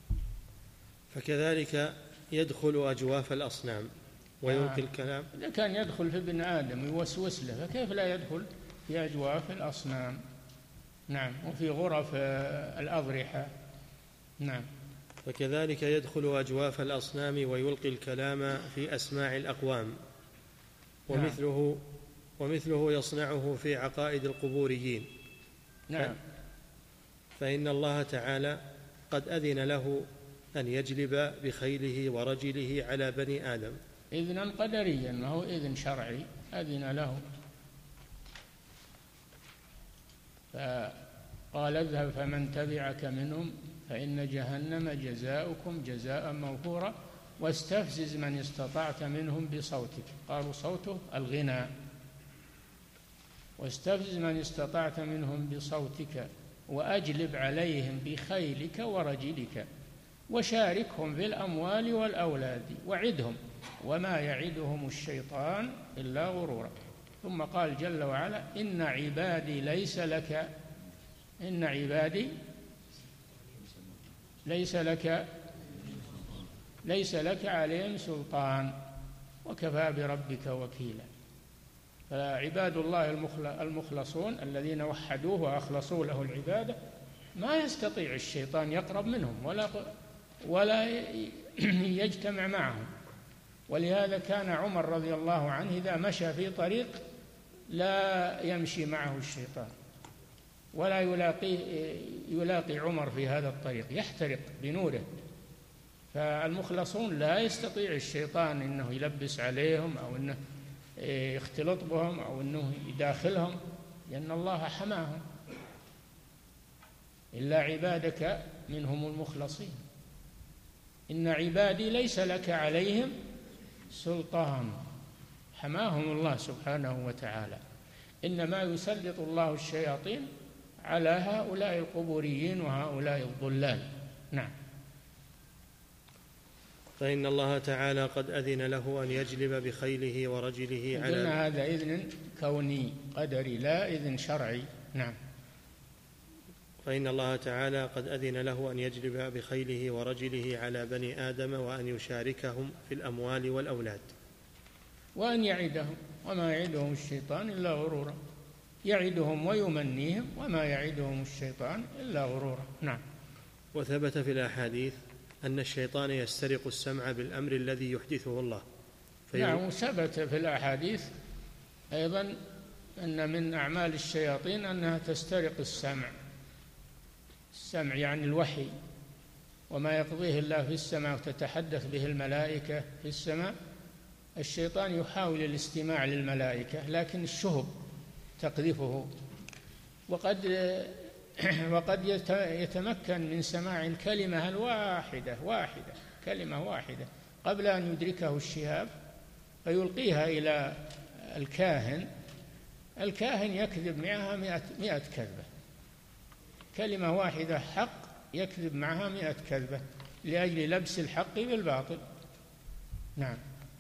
فكذلك يدخل أجواف الأصنام ويلقي الكلام. إذا كان يدخل في ابن آدم ويوسوس له، فكيف لا يدخل في أجواف الأصنام؟ نعم. وفي غرف الأضرحة. نعم. فكذلك يدخل أجواف الأصنام ويلقي الكلام في أسماع الأقوام، ومثله ومثله يصنعه في عقائد القبوريين. نعم. فإن الله تعالى قد أذن له أن يجلب بخيله ورجله على بني آدم إذنا قدريا، ما هو إذن شرعي، أذن له. فقال اذهب فمن تبعك منهم فإن جهنم جزاؤكم جزاء موفورا واستفزز من استطعت منهم بصوتك. قالوا صوته الغناء. واستفزز من استطعت منهم بصوتك وأجلب عليهم بخيلك ورجلك وشاركهم في الأموال والأولاد وعدهم وما يعدهم الشيطان إلا غرورا. ثم قال جل وعلا إن عبادي ليس لك إن عبادي ليس لك ليس لك عليهم سلطان وكفى بربك وكيلا. فعباد الله المخلصون الذين وحدوه وأخلصوا له العبادة ما يستطيع الشيطان يقرب منهم ولا ولا يجتمع معهم. ولهذا كان عمر رضي الله عنه إذا مشى في طريق لا يمشي معه الشيطان ولا يلاقي يلاقي عمر في هذا الطريق، يحترق بنوره. فالمخلصون لا يستطيع الشيطان إنه يلبس عليهم أو إنه يختلط بهم أو إنه يداخلهم، لأن الله حماهم. إلا عبادك منهم المخلصين. إن عبادي ليس لك عليهم سلطان، حماهم الله سبحانه وتعالى. إنما يسلط الله الشياطين على هؤلاء القبوريين وهؤلاء الضلال. نعم. فإن الله تعالى قد أذن له أن يجلب بخيله ورجله على قلنا هذا إذن كوني قدري لا إذن شرعي. نعم. فإن الله تعالى قد أذن له أن يجلب بخيله ورجله على بني آدم وأن يشاركهم في الأموال والأولاد وأن يعدهم وما يعدهم الشيطان إلا غرورا. يعدهم ويمنيهم وما يعدهم الشيطان إلا غرورا. نعم. وثبت في الأحاديث أن الشيطان يسترق السمع بالأمر الذي يحدثه الله. نعم. وثبت في الأحاديث أيضا أن من أعمال الشياطين أنها تسترق السمع. السمع يعني الوحي وما يقضيه الله في السماء وتتحدث به الملائكة في السماء. الشيطان يحاول الاستماع للملائكة لكن الشهب تقذفه، وقد وقد يتمكن من سماع الكلمة الواحدة واحدة كلمة واحدة قبل أن يدركه الشهاب فيلقيها إلى الكاهن. الكاهن يكذب معها مئة, مئة كذبة. كلمة واحدة حق يكذب معها مئة كذبة لأجل لبس الحق بالباطل. نعم.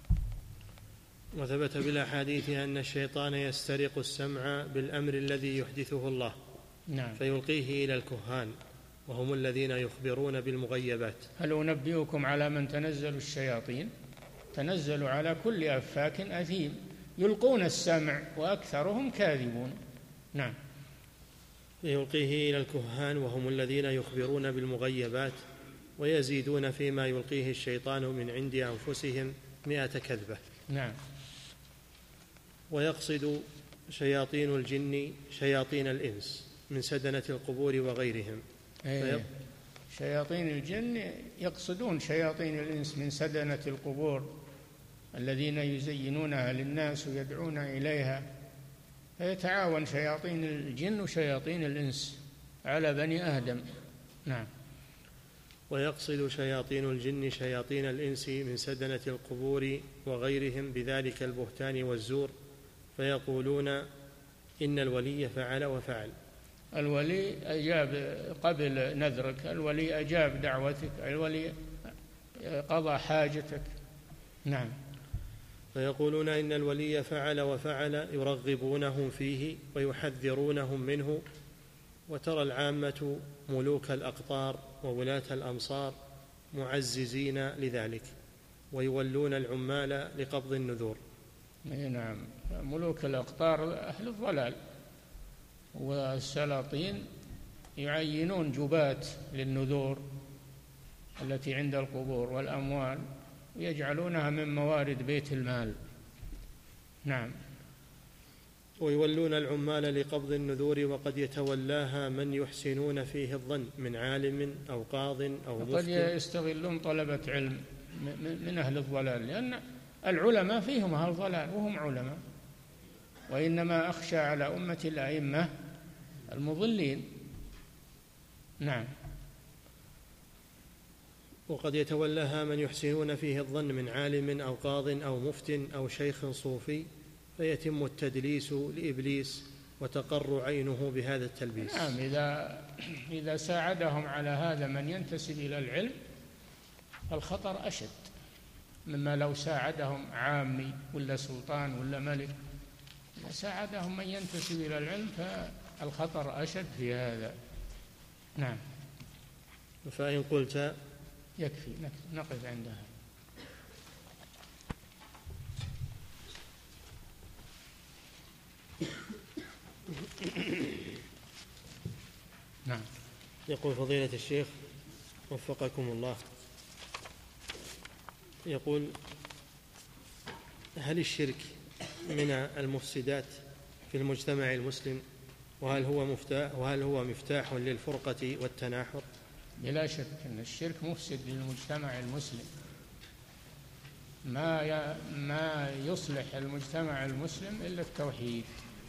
وثبت بالأحاديث أن الشيطان يسترق السمع بالأمر الذي يحدثه الله. نعم. فيلقيه إلى الكهان وهم الذين يخبرون بالمغيبات. هل أنبئكم على من تنزل الشياطين؟ تنزل على كل أفاك أثيم يلقون السمع وأكثرهم كاذبون. نعم. يلقيه إلى الكهان وهم الذين يخبرون بالمغيبات ويزيدون فيما يلقيه الشيطان من عند أنفسهم مئة كذبة. نعم. ويقصد شياطين الجن شياطين الإنس من سدنة القبور وغيرهم. أيه. شياطين الجن يقصدون شياطين الإنس من سدنة القبور الذين يزينونها للناس ويدعون إليها، فيتعاون شياطين الجن وشياطين الإنس على بني آدم. نعم. ويقصد شياطين الجن شياطين الإنس من سدنة القبور وغيرهم بذلك البهتان والزور، فيقولون إن الولي فعل وفعل. الولي أجاب قبل نذرك، الولي أجاب دعوتك، الولي قضى حاجتك. نعم. فيقولون إن الولي فعل وفعل، يرغبونهم فيه ويحذرونهم منه. وترى العامة ملوك الأقطار وولاة الأمصار معززين لذلك، ويولون العمال لقبض النذور. نعم، ملوك الأقطار أهل الضلال، والسلاطين يعينون جبات للنذور التي عند القبور والأموال، ويجعلونها من موارد بيت المال. نعم. ويولون العمال لقبض النذور، وقد يتولاها من يحسنون فيه الظن من عالم أو قاض أو مفتي. قد يستغلون طلبة علم من أهل الضلال، لأن العلماء فيهم أهل ضلال وهم علماء، وإنما أخشى على أمة الأئمة المضلين. نعم. وقد يتولاها من يحسنون فيه الظن من عالم أو قاض أو مفت أو شيخ صوفي، فيتم التدليس لإبليس وتقر عينه بهذا التلبيس. نعم. إذا إذا ساعدهم على هذا من ينتسب إلى العلم الخطر أشد مما لو ساعدهم عامي ولا سلطان ولا ملك. إذا ساعدهم من ينتسب إلى العلم فالخطر أشد في هذا. نعم. فإن قلت يكفي نقف عندها. نعم. يقول فضيلة الشيخ وفقكم الله، يقول: هل الشرك من المفسدات في المجتمع المسلم؟ وهل هو مفتاح وهل هو مفتاح للفرقة والتناحر؟ بلا شك أن الشرك مفسد للمجتمع المسلم. ما ما يصلح المجتمع المسلم إلا التوحيد.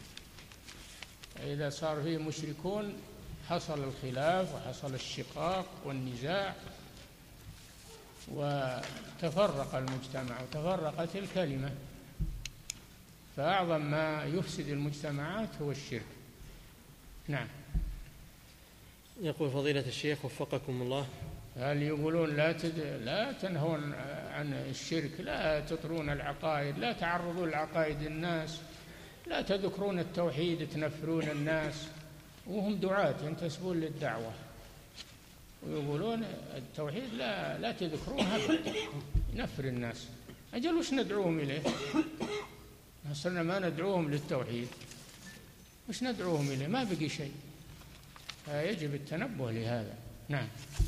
إذا صار فيه مشركون حصل الخلاف وحصل الشقاق والنزاع، وتفرق المجتمع وتفرقت الكلمة. فأعظم ما يفسد المجتمعات هو الشرك. نعم. يقول فضيلة الشيخ وفقكم الله: هل يقولون لا تد... لا تنهون عن الشرك، لا تطرون العقائد، لا تعرضون العقائد الناس، لا تذكرون التوحيد، تنفرون الناس، وهم دعاة ينتسبون للدعوة ويقولون التوحيد لا لا تذكرونها، نفر الناس. أجل وش ندعوهم إليه؟ صرنا ما ندعوهم للتوحيد، وش ندعوهم إليه؟ ما بقي شيء. فيجب التنبه لهذا. نعم.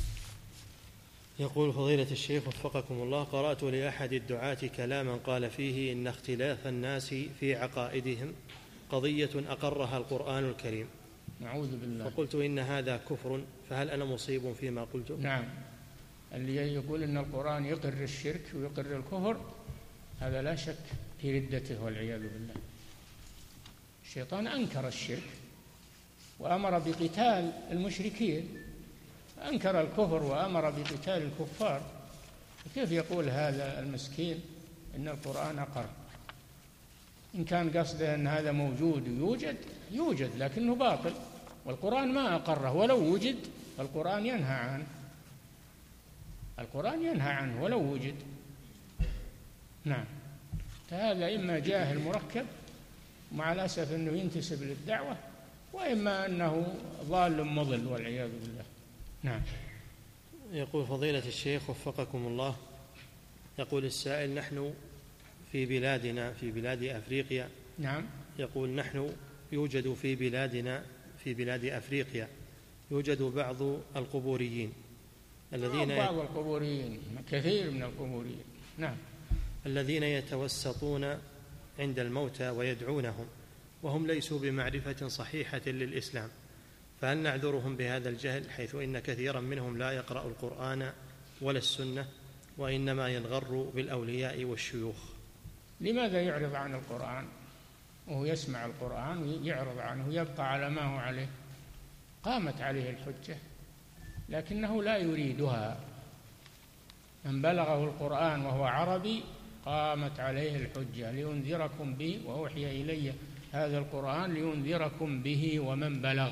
يقول فضيلة الشيخ وفقكم الله: قرأت لأحد الدعاة كلاما قال فيه إن اختلاف الناس في عقائدهم قضية أقرها القرآن الكريم. نعوذ بالله. فقلت إن هذا كفر، فهل أنا مصيب فيما قلته؟ نعم. اللي يقول إن القرآن يقر الشرك ويقر الكفر هذا لا شك في ردته والعياذ بالله. الشيطان أنكر الشرك وأمر بقتال المشركين، أنكر الكفر وأمر بقتال الكفار. كيف يقول هذا المسكين إن القرآن أقر؟ إن كان قصده أن هذا موجود يوجد يوجد لكنه باطل، والقرآن ما أقره، ولو وجد القرآن ينهى عنه، القرآن ينهى عنه ولو وجد. نعم. فهذا إما جاهل مركب مع الأسف أنه ينتسب للدعوة، وإما أنه ضال مضل والعياذ بالله. نعم. يقول فضيلة الشيخ وفقكم الله، يقول السائل: نحن في بلادنا في بلاد أفريقيا. نعم. يقول: نحن يوجد في بلادنا في بلاد أفريقيا يوجد بعض القبوريين الذين بعض القبوريين كثير من القبوريين. نعم. الذين يتوسطون عند الموتى ويدعونهم، وهم ليسوا بمعرفة صحيحة للإسلام، فهل نعذرهم بهذا الجهل، حيث إن كثيرا منهم لا يقرأ القرآن ولا السنة، وإنما ينغر بالأولياء والشيوخ؟ لماذا يعرض عن القرآن وهو يسمع القرآن ويعرض عنه ويبقى على ما هو عليه؟ قامت عليه الحجة لكنه لا يريدها. من بلغه القرآن وهو عربي قامت عليه الحجة لينذركم به وأوحي إلي هذا القرآن لينذركم به ومن بلغ.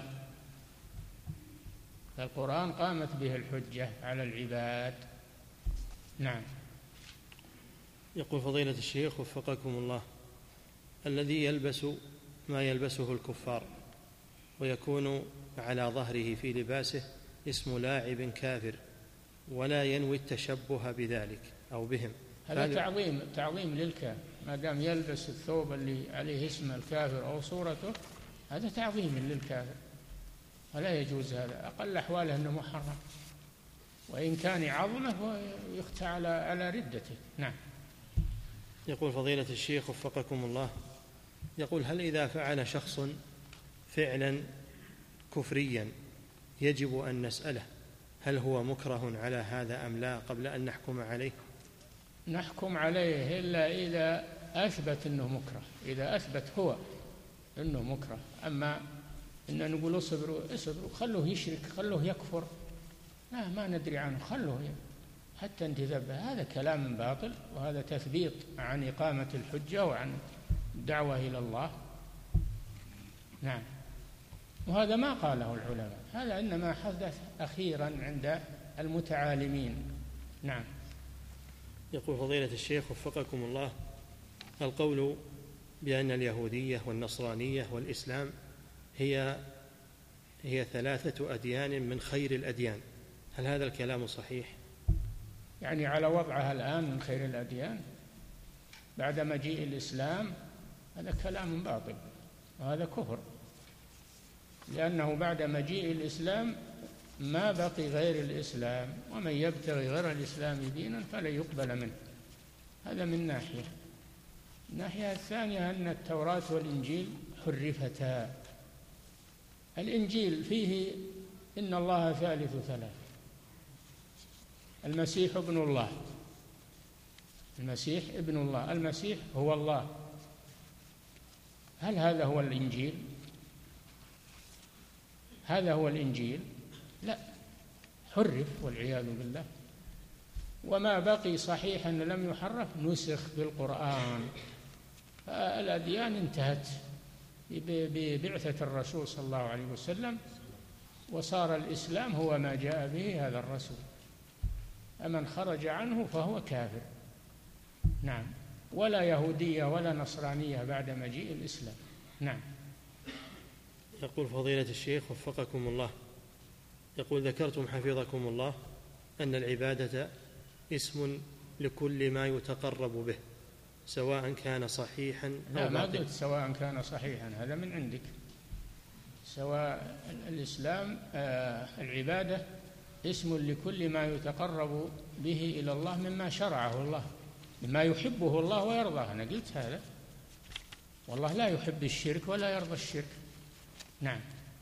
فالقرآن قامت به الحجة على العباد. نعم. يقول فضيلة الشيخ وفقكم الله: الذي يلبس ما يلبسه الكفار ويكون على ظهره في لباسه اسم لاعب كافر ولا ينوي التشبه بذلك أو بهم، هذا تعظيم تعظيم للكافر. ما دام يلبس الثوب اللي عليه اسم الكافر أو صورته هذا تعظيم للكافر ولا يجوز. هذا أقل أحواله أنه محرم، وإن كان عظمه يختى على على ردته. نعم. يقول فضيلة الشيخ وفقكم الله: يقول هل إذا فعل شخص فعلا كفريا يجب أن نسأله هل هو مكره على هذا أم لا قبل أن نحكم عليه؟ نحكم عليه إلا إذا أثبت أنه مكره. إذا أثبت هو أنه مكره. أما إن نقول اصبروا اصبروا خلوه يشرك خلوه يكفر، لا ما ندري عنه خلوه حتى انتذبه، هذا كلام باطل، وهذا تثبيط عن إقامة الحجة وعن الدعوة إلى الله. نعم. وهذا ما قاله العلماء، هذا إنما حدث أخيرا عند المتعالمين. نعم. يقول فضيلة الشيخ وفقكم الله: القول بأن اليهودية والنصرانية والإسلام هي هي ثلاثة أديان من خير الأديان، هل هذا الكلام صحيح؟ يعني على وضعها الآن من خير الأديان بعد مجيء الإسلام؟ هذا كلام باطل وهذا كفر، لأنه بعد مجيء الإسلام ما بقي غير الإسلام، ومن يبتغي غير الإسلام دينا فلن يقبل منه. هذا من ناحية. الناحية الثانية أن التوراة والإنجيل حرفتا. الإنجيل فيه إن الله ثالث ثلاث، المسيح ابن الله، المسيح ابن الله، المسيح هو الله. هل هذا هو الإنجيل؟ هذا هو الإنجيل؟ لا، حرف والعياذ بالله. وما بقي صحيحا لم يحرف نسخ بالقرآن. الأديان انتهت ببعثة الرسول صلى الله عليه وسلم، وصار الإسلام هو ما جاء به هذا الرسول، أمن خرج عنه فهو كافر. نعم. ولا يهودية ولا نصرانية بعد مجيء الإسلام. نعم. يقول فضيلة الشيخ وفقكم الله: يقول ذكرتم حفظكم الله أن العبادة اسم لكل ما يتقرب به سواء كان صحيحا أو باطلا. لا، ما قلت سواء كان صحيحا، هذا من عندك. سواء الإسلام آه العبادة اسم لكل ما يتقرب به إلى الله مما شرعه الله، مما يحبه الله ويرضاه. أنا قلت هذا، والله لا يحب الشرك ولا يرضى الشرك. نعم.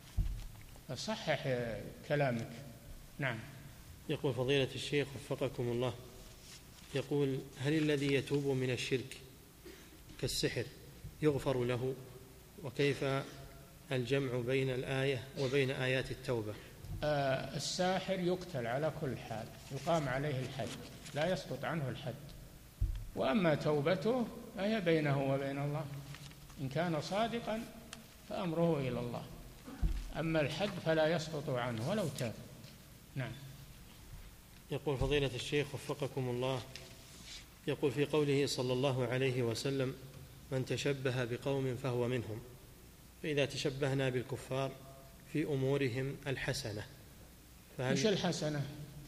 فصحح كلامك. نعم. يقول فضيلة الشيخ وفقكم الله: يقول هل الذي يتوب من الشرك كالسحر يغفر له؟ وكيف الجمع بين الآية وبين آيات التوبة؟ آه الساحر يقتل على كل حال، يقام عليه الحد، لا يسقط عنه الحد. وأما توبته فهي بينه وبين الله، إن كان صادقا فأمره إلى الله، أما الحد فلا يسقط عنه ولو تاب. نعم. يقول فضيلة الشيخ وفقكم الله: يقول في قوله صلى الله عليه وسلم: من تشبه بقوم فهو منهم، فإذا تشبهنا بالكفار في أمورهم الحسنة فهل مش الحسنة؟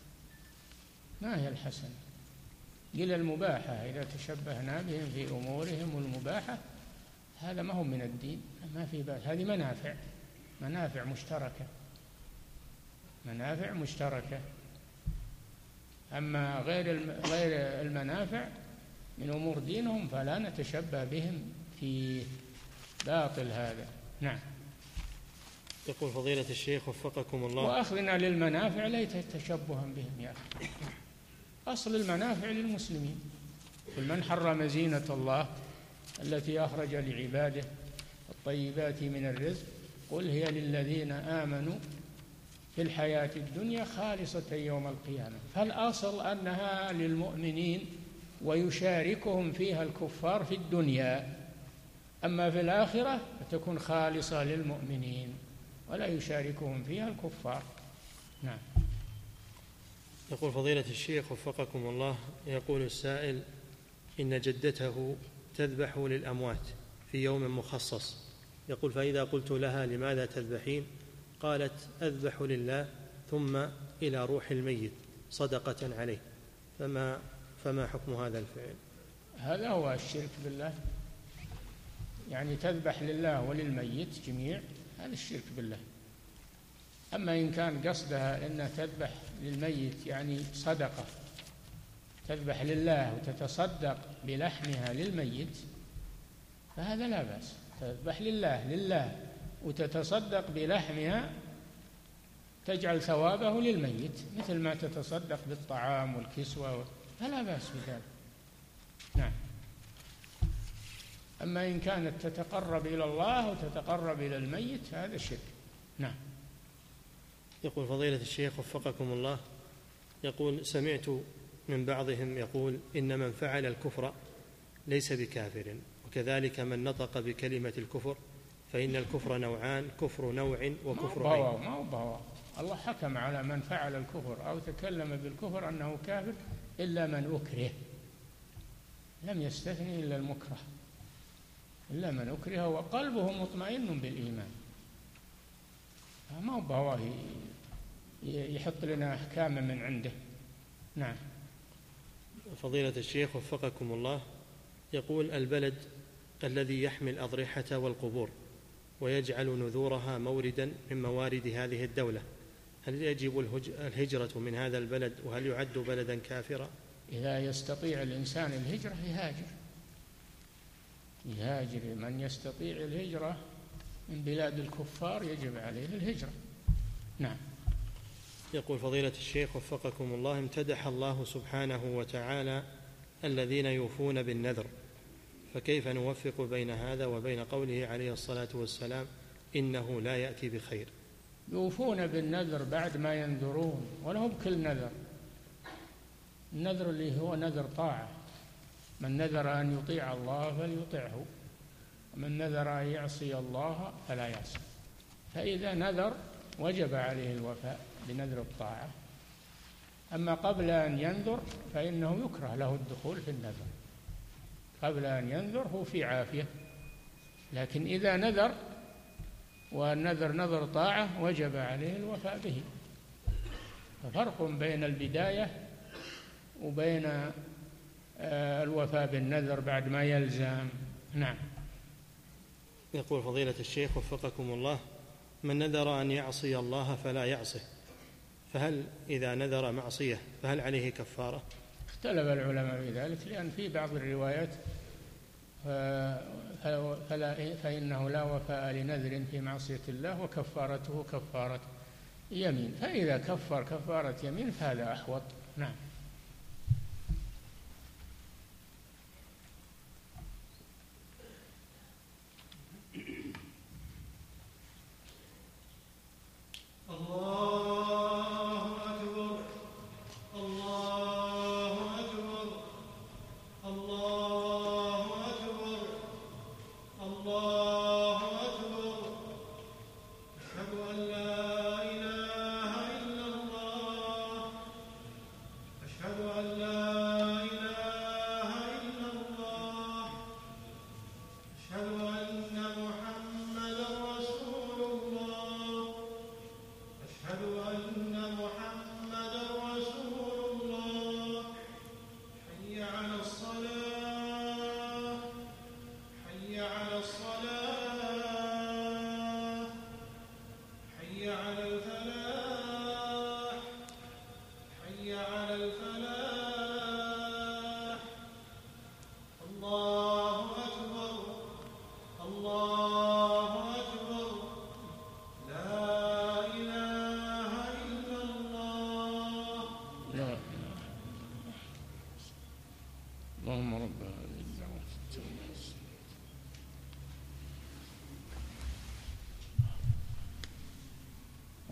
ما هي الحسنة؟ قل المباحة. إذا تشبهنا بهم في أمورهم المباحة هذا ما هو من الدين، ما في بأس، هذه منافع منافع مشتركة منافع مشتركة أما غير غير المنافع من أمور دينهم فلا نتشبه بهم في باطل هذا. نعم. يقول فضيلة الشيخ وفقكم الله: وأخذنا للمنافع ليس تشبها بهم يا أخي، أصل المنافع للمسلمين. قل من حرم زينة الله التي أخرج لعباده الطيبات من الرزق قل هي للذين آمنوا في الحياة الدنيا خالصة يوم القيامة. فالأصل أنها للمؤمنين ويشاركهم فيها الكفار في الدنيا، أما في الآخرة فتكون خالصة للمؤمنين ولا يشاركهم فيها الكفار. نعم. يقول فضيلة الشيخ وفقكم الله، يقول السائل إن جدته تذبح للأموات في يوم مخصص، يقول فإذا قلت لها لماذا تذبحين قالت أذبح لله ثم إلى روح الميت صدقة عليه، فما, فما حكم هذا الفعل؟ هذا هو الشرك بالله، يعني تذبح لله وللميت جميع، هذا الشرك بالله. أما إن كان قصدها أنها تذبح للميت يعني صدقة، تذبح لله وتتصدق بلحمها للميت، فهذا لا بأس. تذبح لله لله وتتصدق بلحمها، تجعل ثوابه للميت مثل ما تتصدق بالطعام والكسوة، فلا بأس بذلك. نعم. أما إن كانت تتقرب إلى الله وتتقرب إلى الميت هذا شرك. نعم. يقول فضيلة الشيخ وفقكم الله، يقول سمعت من بعضهم يقول إن من فعل الكفر ليس بكافر، وكذلك من نطق بكلمة الكفر، فإن الكفر نوعان، كفر نوع وكفر عين. ما هو بهوى، الله حكم على من فعل الكفر أو تكلم بالكفر أنه كافر إلا من أكره، لم يستثني إلا المكره، إلا من أكره وقلبه مطمئن بالإيمان. ما هو بهواه يحط لنا أحكاما من عنده. نعم. فضيلة الشيخ وفقكم الله، يقول البلد الذي يحمي الأضرحة والقبور ويجعل نذورها موردا من موارد هذه الدولة، هل يجب الهجرة من هذا البلد، وهل يعد بلدا كافرا؟ إذا يستطيع الإنسان الهجرة يهاجر، يهاجر. من يستطيع الهجرة من بلاد الكفار يجب عليه الهجرة. نعم. يقول فضيلة الشيخ وفقكم الله، امتدح الله سبحانه وتعالى الذين يوفون بالنذر، فكيف نوفق بين هذا وبين قوله عليه الصلاة والسلام إنه لا يأتي بخير؟ يوفون بالنذر بعد ما ينذرون، وله بكل نذر. النذر اللي هو نذر طاعة، من نذر أن يطيع الله فليطعه، ومن نذر أن يعصي الله فلا يعصي. فإذا نذر وجب عليه الوفاء بنذر الطاعة. أما قبل أن ينذر فإنه يكره له الدخول في النذر، قبل أن ينذر هو في عافية، لكن إذا نذر والنذر نذر طاعة وجب عليه الوفاء به. ففرق بين البداية وبين الوفاء بالنذر بعد ما يلزم. نعم. يقول فضيلة الشيخ وفقكم الله، من نذر أن يعصي الله فلا يعصه، فهل إذا نذر معصية فهل عليه كفارة؟ اختلف العلماء في ذلك، لأن في بعض الروايات فلا فإنه لا وفاء لنذر في معصية الله وكفارته كفارة يمين، فإذا كفر كفارة يمين فهذا أحوط. نعم.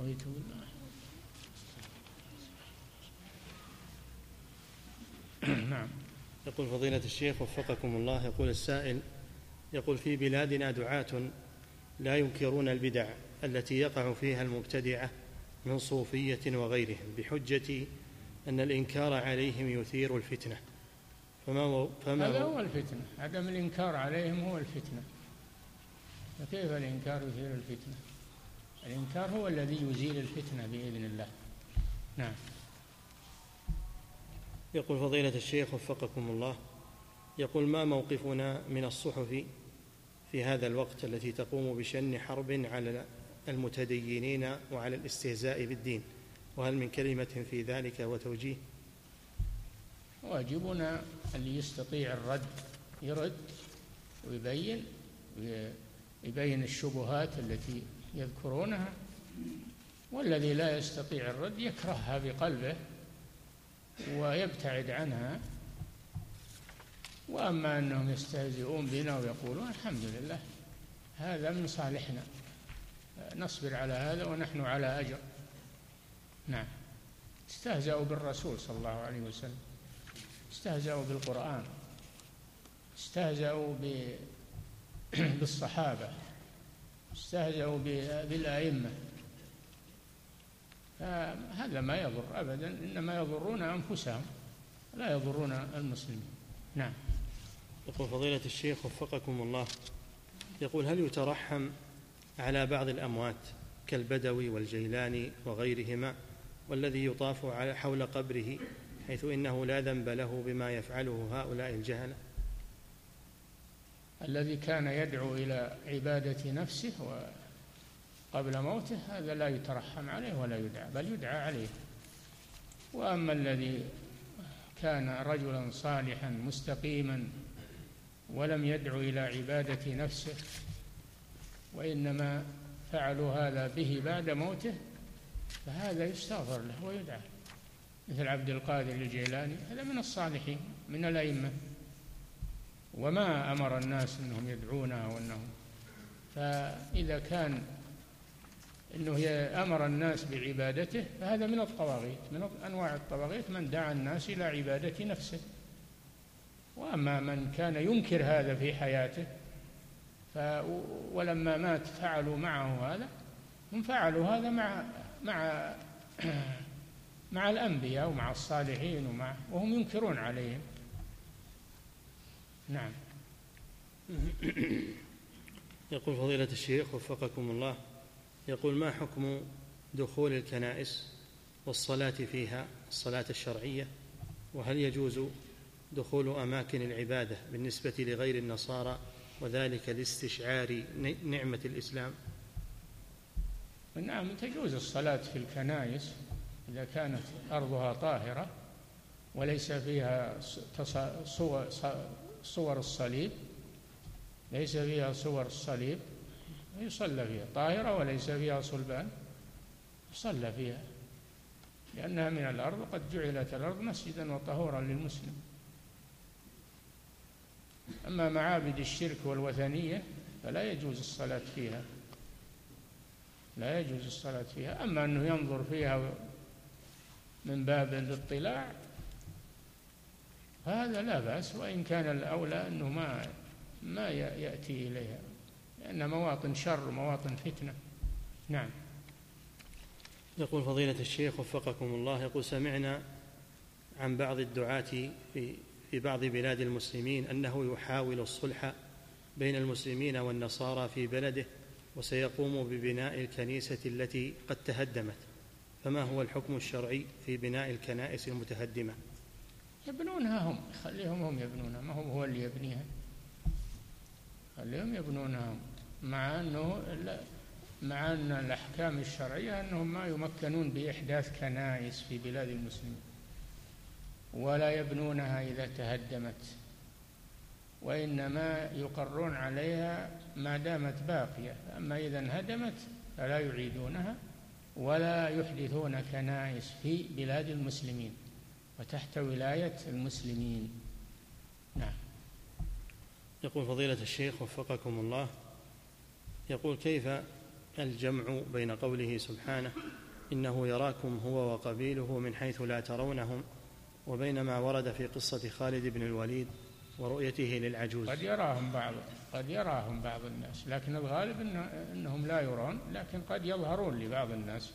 رضيت بالله. نعم. يقول فضيلة الشيخ وفقكم الله، يقول السائل، يقول في بلادنا دعاة لا ينكرون البدع التي يقع فيها المبتدعة من صوفية وغيرهم بحجة أن الإنكار عليهم يثير الفتنة، فما, فما هذا هو الفتنة، عدم الإنكار عليهم هو الفتنة. فكيف الإنكار يثير الفتنة؟ الإنكار هو الذي يزيل الفتنة بإذن الله. نعم. يقول فضيلة الشيخ وفقكم الله، يقول ما موقفنا من الصحف في هذا الوقت التي تقوم بشن حرب على المتدينين وعلى الاستهزاء بالدين، وهل من كلمة في ذلك وتوجيه؟ واجبنا اللي يستطيع الرد يرد ويبين ويبين الشبهات التي يذكرونها، والذي لا يستطيع الرد يكرهها بقلبه ويبتعد عنها. وأما أنهم يستهزئون بنا ويقولون الحمد لله هذا من صالحنا، نصبر على هذا ونحن على أجر. نعم. استهزأوا بالرسول صلى الله عليه وسلم، استهزأوا بالقرآن، استهزأوا بالصحابة، استهزأوا بالأئمة، فهذا ما يضر أبدا، إنما يضرون أنفسهم لا يضرون المسلمين. نعم. يقول فضيلة الشيخ وفقكم الله، يقول هل يترحم على بعض الأموات كالبدوي والجيلاني وغيرهما والذي يطاف حول قبره حيث إنه لا ذنب له بما يفعله هؤلاء الجهلة؟ الذي كان يدعو إلى عبادة نفسه قبل موته هذا لا يترحم عليه ولا يدعى، بل يدعى عليه. وأما الذي كان رجلا صالحا مستقيما ولم يدعو إلى عبادة نفسه وإنما فعلوا هذا به بعد موته فهذا يستغفر له ويدعى، مثل عبد القادر الجيلاني، هذا من الصالحين من الأئمة وما أمر الناس أنهم يدعونه وأنهم، فإذا كان أنه أمر الناس بعبادته فهذا من الطواغيت، من أنواع الطواغيت من دعا الناس إلى عبادة نفسه. وأما من كان ينكر هذا في حياته ف ولما مات فعلوا معه هذا، هم فعلوا هذا مع مع مع الأنبياء ومع الصالحين ومع وهم ينكرون عليهم. نعم. يقول فضيلة الشيخ وفقكم الله، يقول ما حكم دخول الكنائس والصلاة فيها الصلاة الشرعية، وهل يجوز دخول أماكن العبادة بالنسبة لغير النصارى وذلك لاستشعار نعمة الإسلام؟ نعم، تجوز الصلاة في الكنائس إذا كانت أرضها طاهرة وليس فيها صور, صور الصليب، ليس فيها صور الصليب يصلى فيها، طاهرة وليس فيها صلبان يصلى فيها، لأنها من الأرض، قد جعلت الأرض مسجدا وطهورا للمسلم. أما معابد الشرك والوثنية فلا يجوز الصلاة فيها، لا يجوز الصلاة فيها. أما أنه ينظر فيها من باب الاطلاع هذا لا بأس، وإن كان الأولى أنه ما ما يأتي إليها، لأن مواطن شر مواطن فتنة. نعم. يقول فضيلة الشيخ وفقكم الله، يقول سمعنا عن بعض الدعاة في في بعض بلاد المسلمين أنه يحاول الصلح بين المسلمين والنصارى في بلده وسيقوم ببناء الكنيسة التي قد تهدمت، فما هو الحكم الشرعي في بناء الكنائس المتهدمة؟ يبنونها هم، خليهم هم يبنونها، ما هو هو اللي يبنيها، خليهم يبنونها هم، مع أنه مع أن الأحكام الشرعية أنهم ما يمكنون بإحداث كنائس في بلاد المسلمين ولا يبنونها إذا تهدمت، وإنما يقرون عليها ما دامت باقية، أما إذا انهدمت فلا يعيدونها ولا يحدثون كنائس في بلاد المسلمين وتحت ولاية المسلمين. نعم. يقول فضيلة الشيخ وفقكم الله، يقول كيف الجمع بين قوله سبحانه إنه يراكم هو وقبيله من حيث لا ترونهم، وبين ما ورد في قصة خالد بن الوليد ورؤيته للعجوز؟ قد يراهم بعض قد يراهم بعض الناس، لكن الغالب إن أنهم لا يرون، لكن قد يظهرون لبعض الناس.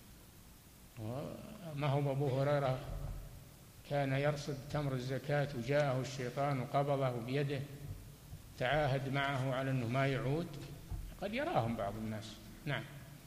ما هو أبو هريرة كان يرصد تمر الزكاة وجاءه الشيطان وقبضه بيده، تعاهد معه على أنه ما يعود، قد يراهم بعض الناس. نعم.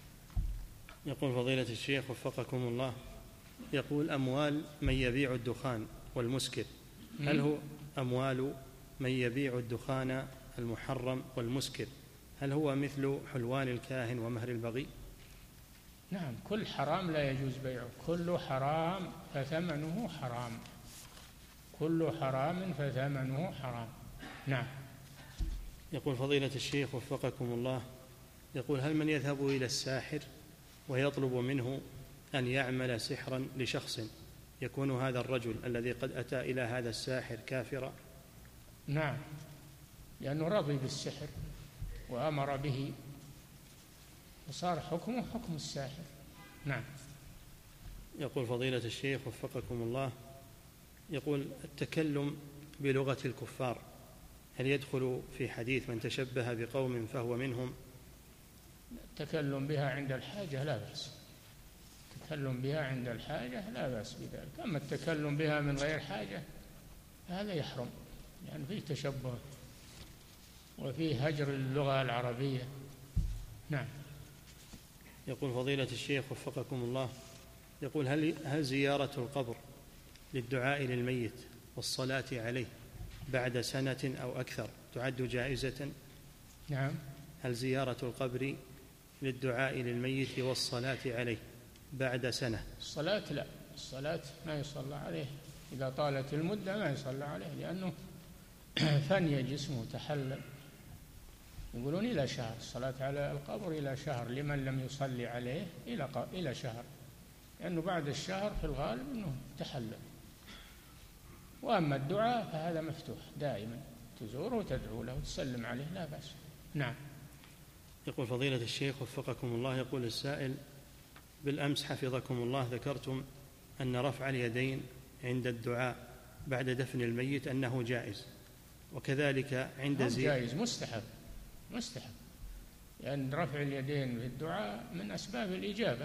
يقول فضيلة الشيخ وفقكم الله، يقول أموال من يبيع الدخان والمسكر، هل هو أموال من يبيع الدخان المحرم والمسكر هل هو مثل حلوان الكاهن ومهر البغي؟ نعم، كل حرام لا يجوز بيعه، كل حرام فثمنه حرام، كل حرام فثمنه حرام. نعم. يقول فضيلة الشيخ وفقكم الله، يقول هل من يذهب إلى الساحر ويطلب منه أن يعمل سحرا لشخص يكون هذا الرجل الذي قد أتى إلى هذا الساحر كافرا؟ نعم، لأنه رضي بالسحر وأمر به وصار حكمه حكم الساحر. نعم. يقول فضيلة الشيخ وفقكم الله، يقول التكلم بلغة الكفار هل يدخل في حديث من تشبه بقوم فهو منهم؟ التكلم بها عند الحاجة لا بأس، التكلم بها عند الحاجة لا بأس بذلك، أما التكلم بها من غير حاجة هذا يحرم، لأن يعني فيه تشبه وفيه هجر اللغة العربية. نعم. يقول فضيلة الشيخ وفقكم الله، يقول هل هل زيارة القبر للدعاء للميت والصلاة عليه بعد سنة أو أكثر تعد جائزة؟ نعم. هل زيارة القبر للدعاء للميت والصلاة عليه بعد سنة؟ الصلاة لا، الصلاة ما يصلى عليه، إذا طالت المدة ما يصلى عليه، لأنه فني جسمه تحلل. يقولون إلى شهر، الصلاة على القبر إلى شهر، لمن لم يصلي عليه إلى إلى شهر، لأنه بعد الشهر في الغالب أنه تحلل. وأما الدعاء فهذا مفتوح دائما، تزوره وتدعو له وتسلم عليه لا بأس. نعم. يقول فضيلة الشيخ وفقكم الله، يقول السائل بالأمس حفظكم الله ذكرتم أن رفع اليدين عند الدعاء بعد دفن الميت أنه جائز، وكذلك عند زي جائز مستحب مستحب لأن رفع اليدين في الدعاء من أسباب الإجابة،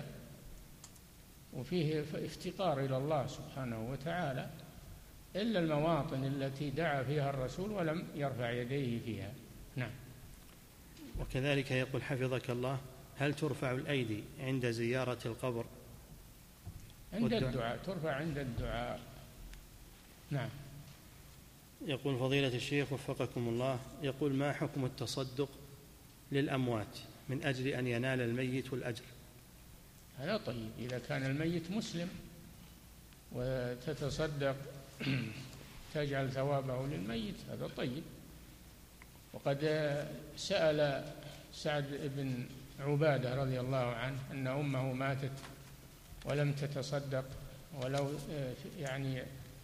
وفيه افتقار إلى الله سبحانه وتعالى، إلا المواطن التي دعا فيها الرسول ولم يرفع يديه فيها. نعم. وكذلك يقول حفظك الله، هل ترفع الأيدي عند زيارة القبر؟ عند الدعاء، ترفع عند الدعاء. نعم. يقول فضيلة الشيخ وفقكم الله، يقول ما حكم التصدق للأموات من أجل أن ينال الميت الأجر؟ هذا طيب، إذا كان الميت مسلم وتتصدق تجعل ثوابه للميت هذا طيب. وقد سأل سعد بن عبادة رضي الله عنه أن أمه ماتت ولم تتصدق، ولو يعني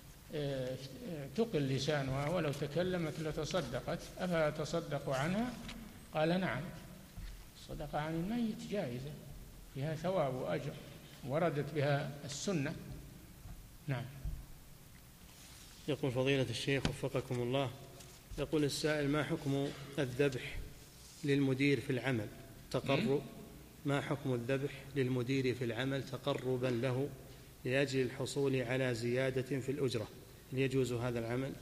تقل لسانها ولو تكلمت لتصدقت، أفتصدق عنها؟ قال نعم، الصدقة عن الميت جائزة فيها ثواب وأجر، وردت بها السنة. نعم. يقول فضيلة الشيخ وفقكم الله، يقول السائل ما حكم الذبح للمدير في العمل تقرب ما حكم الذبح للمدير في العمل تقربا له لأجل الحصول على زيادة في الأجرة، هل يجوز هذا العمل؟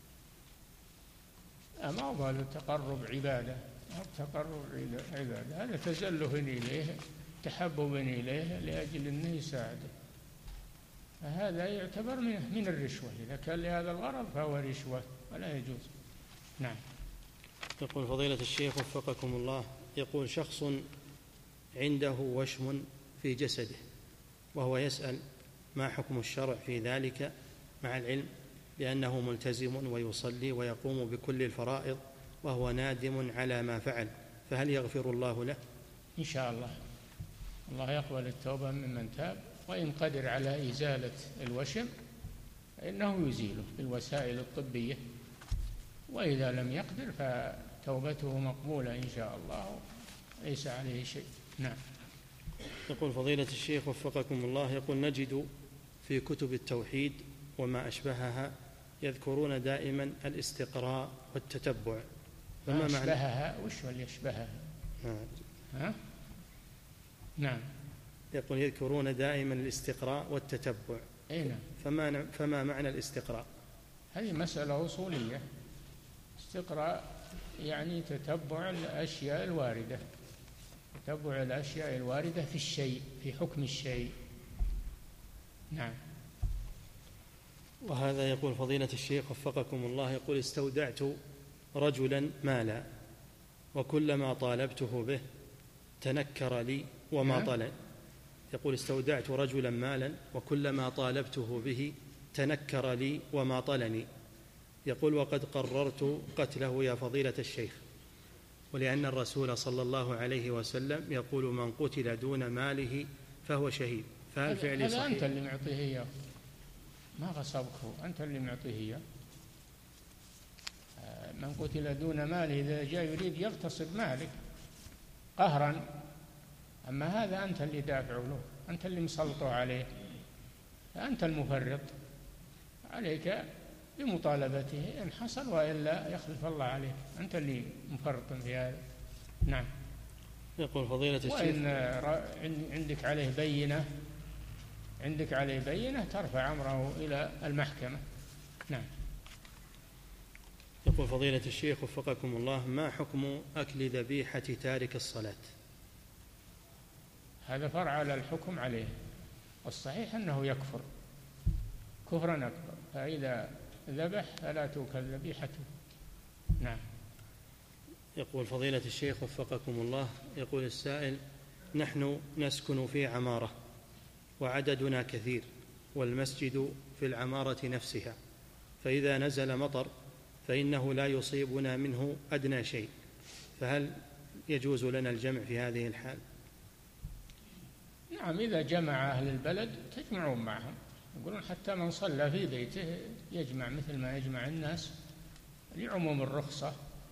ما هو هذا التقرب عبادة، التقرب عبادة هذا تزله إليه تحبب إليه لأجل أنه يساعده، فهذا يعتبر من الرشوة، إذا كان لهذا الغرض فهو رشوة ولا يجوز. نعم. يقول فضيلة الشيخ وفقكم الله، يقول شخص عنده وشم في جسده وهو يسأل ما حكم الشرع في ذلك، مع العلم بأنه ملتزم ويصلي ويقوم بكل الفرائض وهو نادم على ما فعل، فهل يغفر الله له؟ إن شاء الله، الله يقبل التوبة ممن تاب، وإن قدر على إزالة الوشم فإنه يزيله بالوسائل الطبية، وإذا لم يقدر فتوبته مقبولة إن شاء الله ليس عليه شيء. نعم. يقول فضيلة الشيخ وفقكم الله، يقول نجد في كتب التوحيد وما أشبهها يذكرون دائما الاستقراء والتتبع، فما أشبهها وش اللي يشبهها؟ ها؟ نعم. يقول يذكرون دائما الاستقراء والتتبع. أي نعم. فما, فما معنى الاستقراء؟ هذه مسألة أصولية. استقراء يعني تتبع الأشياء الواردة، تتبع الأشياء الواردة في الشيء، في حكم الشيء. نعم. وهذا يقول فضيلة الشيخ وفقكم الله، يقول استودعت رجلا مالا وكلما طالبته به تنكر لي وما طلب. يقول استودعت رجلا مالا وكلما طالبته به تنكر لي وما طلني. يقول وقد قررت قتله يا فضيلة الشيخ، ولأن الرسول صلى الله عليه وسلم يقول من قتل دون ماله فهو شهيد، فهل فعلي صحيح؟ هذا أنت اللي معطيه إياه، ما غصبك، أنت اللي معطيه إياه. من قتل دون ماله إذا جاء يريد يغتصب مالك قهرا، أما هذا أنت اللي دافع له، أنت اللي مسلطه عليه، أنت المفرط، عليك بمطالبته إن حصل، وإلا يخلف الله عليك، أنت اللي مفرط في هذا. نعم. يقول فضيلة الشيخ وإن عندك عليه بينة عندك عليه بينة ترفع أمره إلى المحكمة. نعم. يقول فضيلة الشيخ وفقكم الله، ما حكم أكل ذبيحة تارك الصلاة؟ هذا فرع على الحكم عليه، والصحيح أنه يكفر كفرا أكبر، فإذا ذبح فلا توكل ذبيحته. نعم. يقول فضيلة الشيخ وفقكم الله، يقول السائل نحن نسكن في عمارة وعددنا كثير والمسجد في العمارة نفسها، فإذا نزل مطر فإنه لا يصيبنا منه أدنى شيء، فهل يجوز لنا الجمع في هذه الحال؟ نعم، إذا جمع أهل البلد تجمعون معهم، يقولون حتى من صلى في بيته يجمع مثل ما يجمع الناس لعموم الرخصة،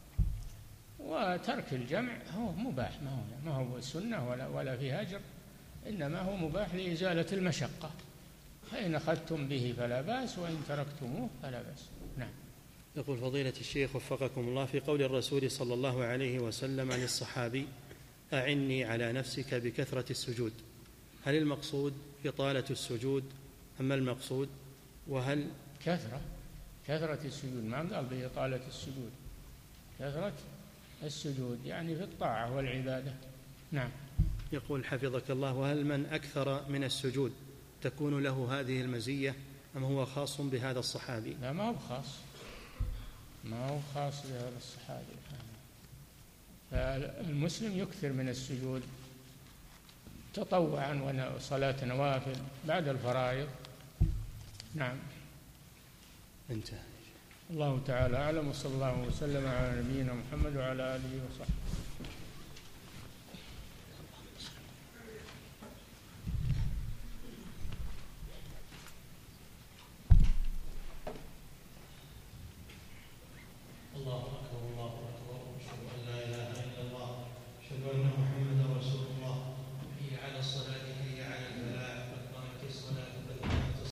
وترك الجمع هو مباح، ما هو ما هو سنة ولا ولا في هجر، إنما هو مباح لإزالة المشقة، فإن أخذتم به فلا بأس وإن تركتموه فلا بأس. نعم. يقول فضيلة الشيخ وفقكم الله، في قول الرسول صلى الله عليه وسلم للصحابي أعني على نفسك بكثرة السجود، هل المقصود إطالة السجود أم المقصود؟ وهل كثرة كثرة السجود، ما قال بإطالة السجود، كثرة السجود يعني في الطاعة والعبادة. نعم. يقول حفظك الله، وهل من أكثر من السجود تكون له هذه المزية أم هو خاص بهذا الصحابي؟ لا، ما هو خاص ما هو خاص بهذا الصحابي، فالمسلم يكثر من السجود تطوعا وصلاة نوافل بعد الفرائض. نعم. انتهى. الله تعالى أعلم، وصلى الله وسلم على نبينا محمد وعلى آله وصحبه.